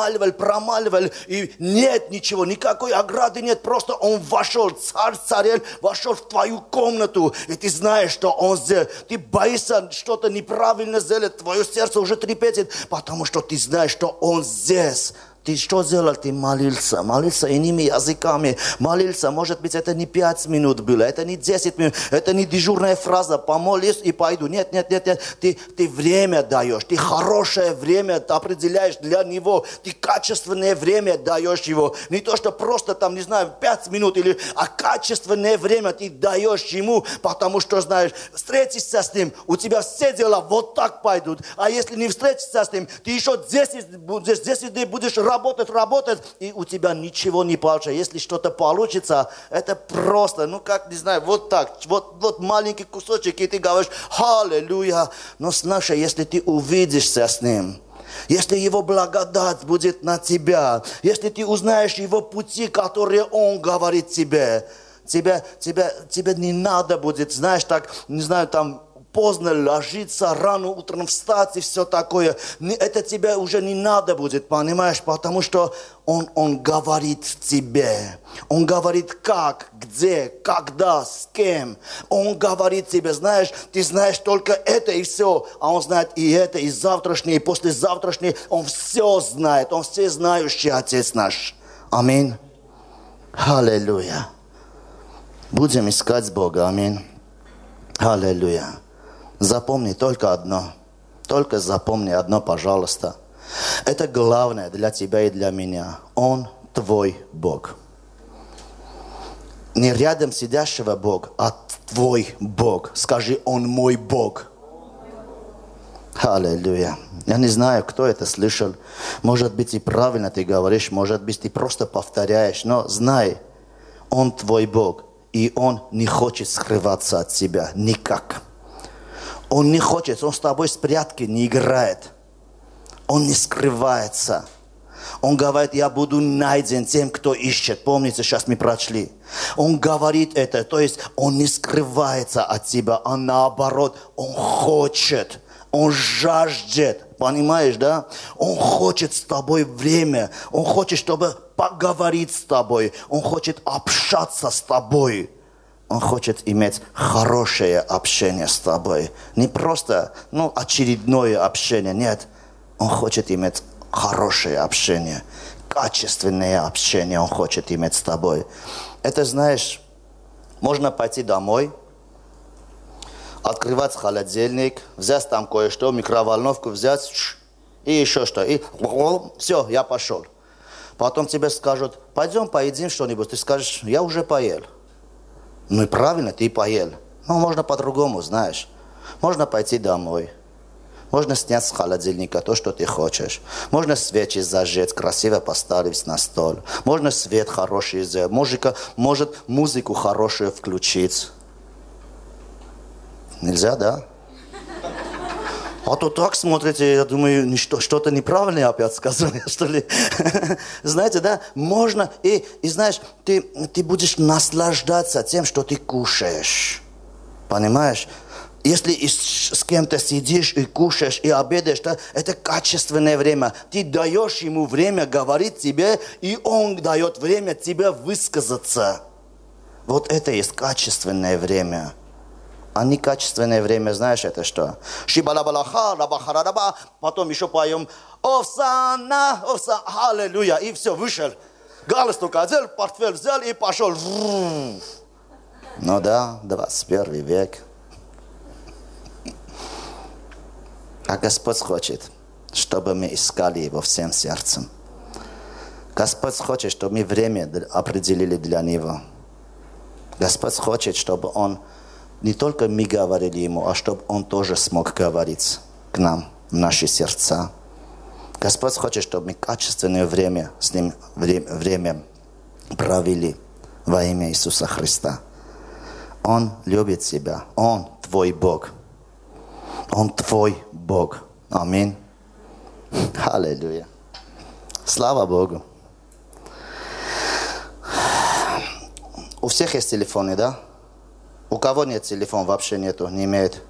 и нет ничего, никакой ограды нет, просто он вошел, царь вошел в твою комнату, и ты знаешь, что он здесь. Ты боишься что-то неправильно сделать, твое сердце уже трепетет, потому что ты знаешь, что он здесь. Ты что сделал? Ты молился иными языками. Молился, может быть, это не 5 минут было, это не 10 минут, это не дежурная фраза, помолись и пойду. Нет. Ты время даешь, ты хорошее время определяешь для него, ты качественное время даешь его. Не то, что просто там, 5 минут, а качественное время ты даешь ему, потому что, знаешь, встретишься с ним, у тебя все дела вот так пойдут. А если не встретишься с ним, ты еще 10 дней будешь работать, и у тебя ничего не получится. Если что-то получится, это просто, вот так, вот маленький кусочек, и ты говоришь, аллилуйя. Но слушай, если ты увидишься с ним, если его благодать будет на тебя, если ты узнаешь его пути, которые он говорит тебе не надо будет, знаешь, поздно ложиться, рано утром встать и все такое. Это тебе уже не надо будет, понимаешь? Потому что он говорит тебе. Он говорит как, где, когда, с кем. Он говорит тебе, знаешь, ты знаешь только это и все. А он знает и это, и завтрашнее, и послезавтрашнее. Он все знает. Он всезнающий Отец наш. Аминь. Аллилуйя. Будем искать Бога. Аминь. Аллилуйя. Запомни только одно. Только запомни одно, пожалуйста. Это главное для тебя и для меня. Он твой Бог. Не рядом сидящего Бог, а твой Бог. Скажи, он мой Бог. Аллилуйя. Я не знаю, кто это слышал. Может быть, и правильно ты говоришь, может быть, ты просто повторяешь. Но знай, он твой Бог. И он не хочет скрываться от тебя никак. Он не хочет, он с тобой в прятки не играет. Он не скрывается. Он говорит, я буду найден тем, кто ищет. Помните, сейчас мы прочли. Он говорит это, то есть он не скрывается от тебя, а наоборот, он хочет, он жаждет. Понимаешь, да? Он хочет с тобой время. Он хочет, чтобы поговорить с тобой. Он хочет общаться с тобой. Он хочет иметь хорошее общение с тобой. Не просто, очередное общение. Нет. Он хочет иметь хорошее общение. Качественное общение он хочет иметь с тобой. Это, знаешь, можно пойти домой, открывать холодильник, взять там кое-что, микроволновку взять, и еще что. И все, я пошел. Потом тебе скажут, пойдем поедим что-нибудь. Ты скажешь, я уже поел. Ну и правильно, ты поел. Но можно по-другому, знаешь. Можно пойти домой. Можно снять с холодильника то, что ты хочешь. Можно свечи зажечь, красиво поставить на стол. Можно свет хороший сделать. Может музыку хорошую включить. Нельзя, да? А то так смотрите, я думаю, что-то неправильно опять сказал, что ли. Знаете, да, можно, и знаешь, ты будешь наслаждаться тем, что ты кушаешь. Понимаешь? Если с кем-то сидишь и кушаешь, и обедаешь, да, это качественное время. Ты даешь ему время говорить тебе, и он дает время тебе высказаться. Вот это есть качественное время. А некачественное время, знаешь, это что? Потом еще поем Овсана, Овсана, аллилуйя, и все, вышел. Галстук одел, портфель взял и пошел. Ну да, 21 век. А Господь хочет, чтобы мы искали Его всем сердцем. Господь хочет, чтобы мы время определили для Него. Господь хочет, чтобы Он, не только мы говорили Ему, а чтобы Он тоже смог говорить к нам, в наши сердца. Господь хочет, чтобы мы качественное время с Ним время провели во имя Иисуса Христа. Он любит тебя. Он твой Бог. Он твой Бог. Аминь. Аллилуйя. Слава Богу. У всех есть телефоны, да? У кого нет телефона, вообще нету, не имеет.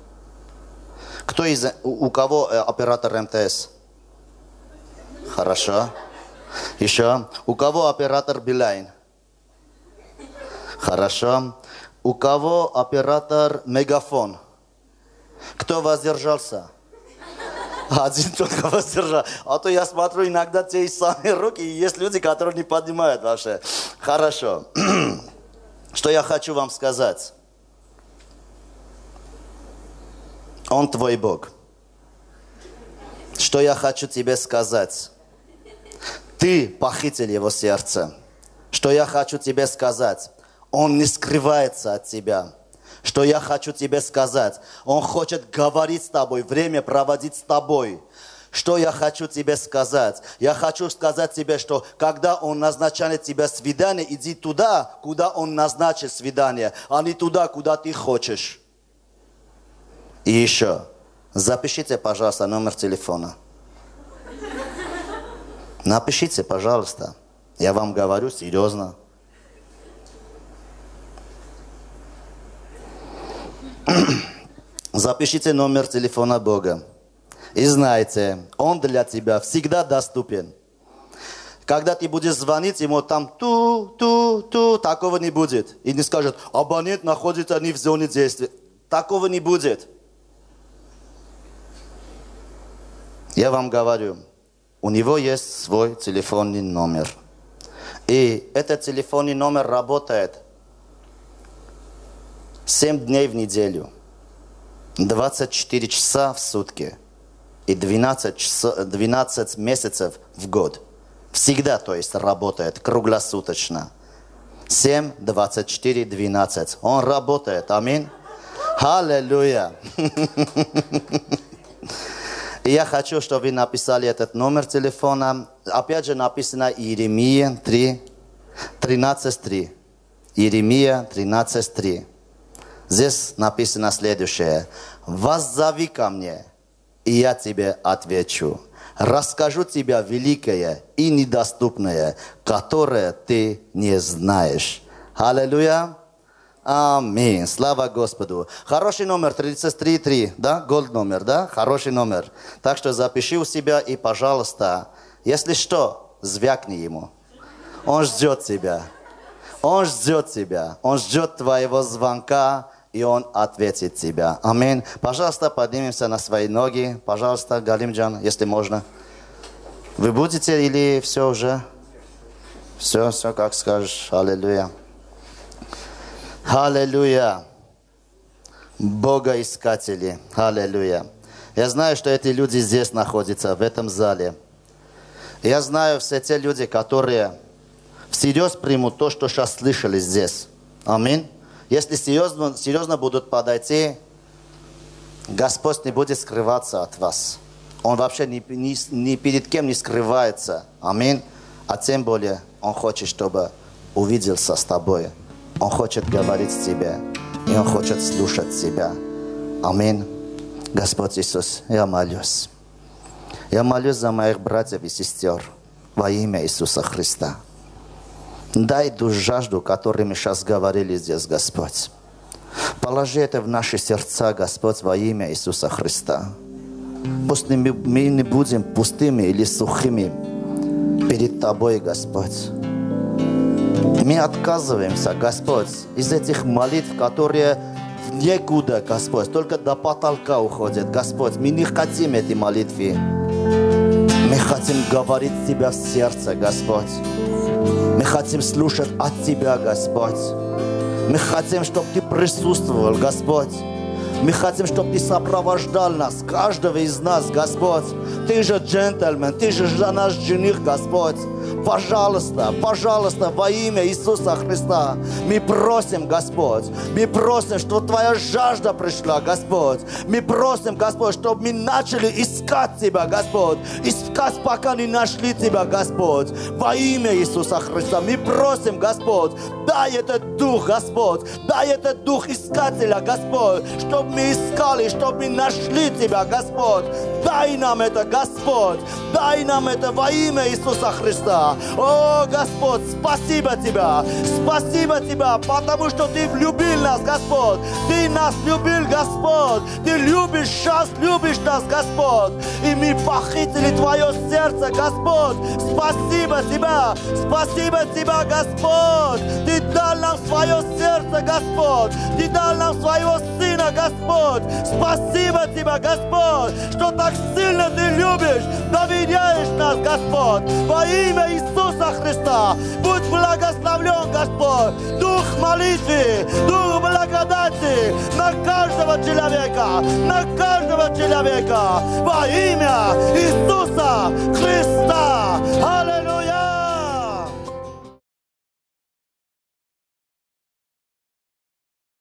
У кого оператор МТС? Хорошо. Еще. У кого оператор Билайн? Хорошо. У кого оператор Мегафон? Кто воздержался? Один только воздержал. А то я смотрю, иногда те самые руки, и есть люди, которые не поднимают вообще. Хорошо. Что я хочу вам сказать? Он твой Бог. Что я хочу тебе сказать? Ты похитил его сердце. Что я хочу тебе сказать? Он не скрывается от тебя. Что я хочу тебе сказать? Он хочет говорить с тобой, время проводить с тобой. Что я хочу тебе сказать? Я хочу сказать тебе, что когда Он назначает тебе свидание, иди туда, куда Он назначит свидание, а не туда, куда ты хочешь. И еще, запишите, пожалуйста, номер телефона. Напишите, пожалуйста. Я вам говорю серьезно. Запишите номер телефона Бога. И знайте, Он для тебя всегда доступен. Когда ты будешь звонить ему, там такого не будет. И не скажет, абонент находится не в зоне действия. Такого не будет. Я вам говорю, у него есть свой телефонный номер. И этот телефонный номер работает 7 дней в неделю, 24 часа в сутки и 12 месяцев в год. Всегда, то есть, работает круглосуточно. 7, 24, 12. Он работает. Аминь. Аллилуйя. И я хочу, чтобы вы написали этот номер телефона. Опять же написано Иеремия 13:3. Иеремия 13:3. Здесь написано следующее. «Воззови ко мне, и я тебе отвечу. Расскажу тебе великое и недоступное, которое ты не знаешь». Аллилуйя. Аминь. Слава Господу. Хороший номер 33:3, да? Голд номер, да? Хороший номер. Так что запиши у себя и, пожалуйста, если что, звякни ему. Он ждет тебя. Он ждет тебя. Он ждет твоего звонка, и он ответит тебе. Аминь. Пожалуйста, поднимемся на свои ноги. Пожалуйста, Галимджан, если можно. Вы будете или все уже? Все, как скажешь. Аллилуйя. Аллилуйя. Богоискатели. Аллилуйя. Я знаю, что эти люди здесь находятся, в этом зале. Я знаю все те люди, которые всерьез примут то, что сейчас слышали здесь. Аминь. Если серьезно будут подойти, Господь не будет скрываться от вас. Он вообще ни перед кем не скрывается. Аминь. А тем более Он хочет, чтобы увиделся с тобой. Он хочет говорить с тебе. И Он хочет слушать тебя. Аминь. Господь Иисус, я молюсь. Я молюсь за моих братьев и сестер во имя Иисуса Христа. Дай ту жажду, которой мы сейчас говорили здесь, Господь. Положи это в наши сердца, Господь, во имя Иисуса Христа. Пусть мы не будем пустыми или сухими перед Тобой, Господь. Мы отказываемся, Господь, из этих молитв, которые некуда, Господь, только до потолка уходят, Господь. Мы не хотим эти молитвы. Мы хотим говорить Тебя в сердце, Господь. Мы хотим слушать от Тебя, Господь. Мы хотим, чтобы Ты присутствовал, Господь. Мы хотим, чтобы Ты сопровождал нас, каждого из нас, Господь. Ты же джентльмен, Ты же наш жених, Господь. Пожалуйста, пожалуйста, во имя Иисуса Христа мы просим, Господь, мы просим, чтобы Твоя жажда пришла, Господь. Мы просим, Господь, чтобы мы начали искать Тебя, Господь. Искать, пока не нашли Тебя, Господь. Во имя Иисуса Христа мы просим, Господь, дай этот дух, Господь, дай этот дух искателя, Господь, чтобы мы искали, чтобы мы нашли Тебя, Господь. Дай нам это, Господь, дай нам это во имя Иисуса Христа. О, Господь, спасибо Тебя, потому что Ты влюбил нас, Господь. Ты нас любил, Господь. Ты любишь нас, Господь. И мы похитили Твое сердце, Господь. Спасибо Тебя, Господь. Ты дал нам свое сердце, Господь. Ты дал нам своего Сына, Господь. Спасибо Тебя, Господь, что так сильно Ты любишь, доверяешь нас, Господь. Во имя Иисуса Христа будь благословлен, Господь. Дух молитвы, дух благодати на каждого человека, во имя Иисуса Христа.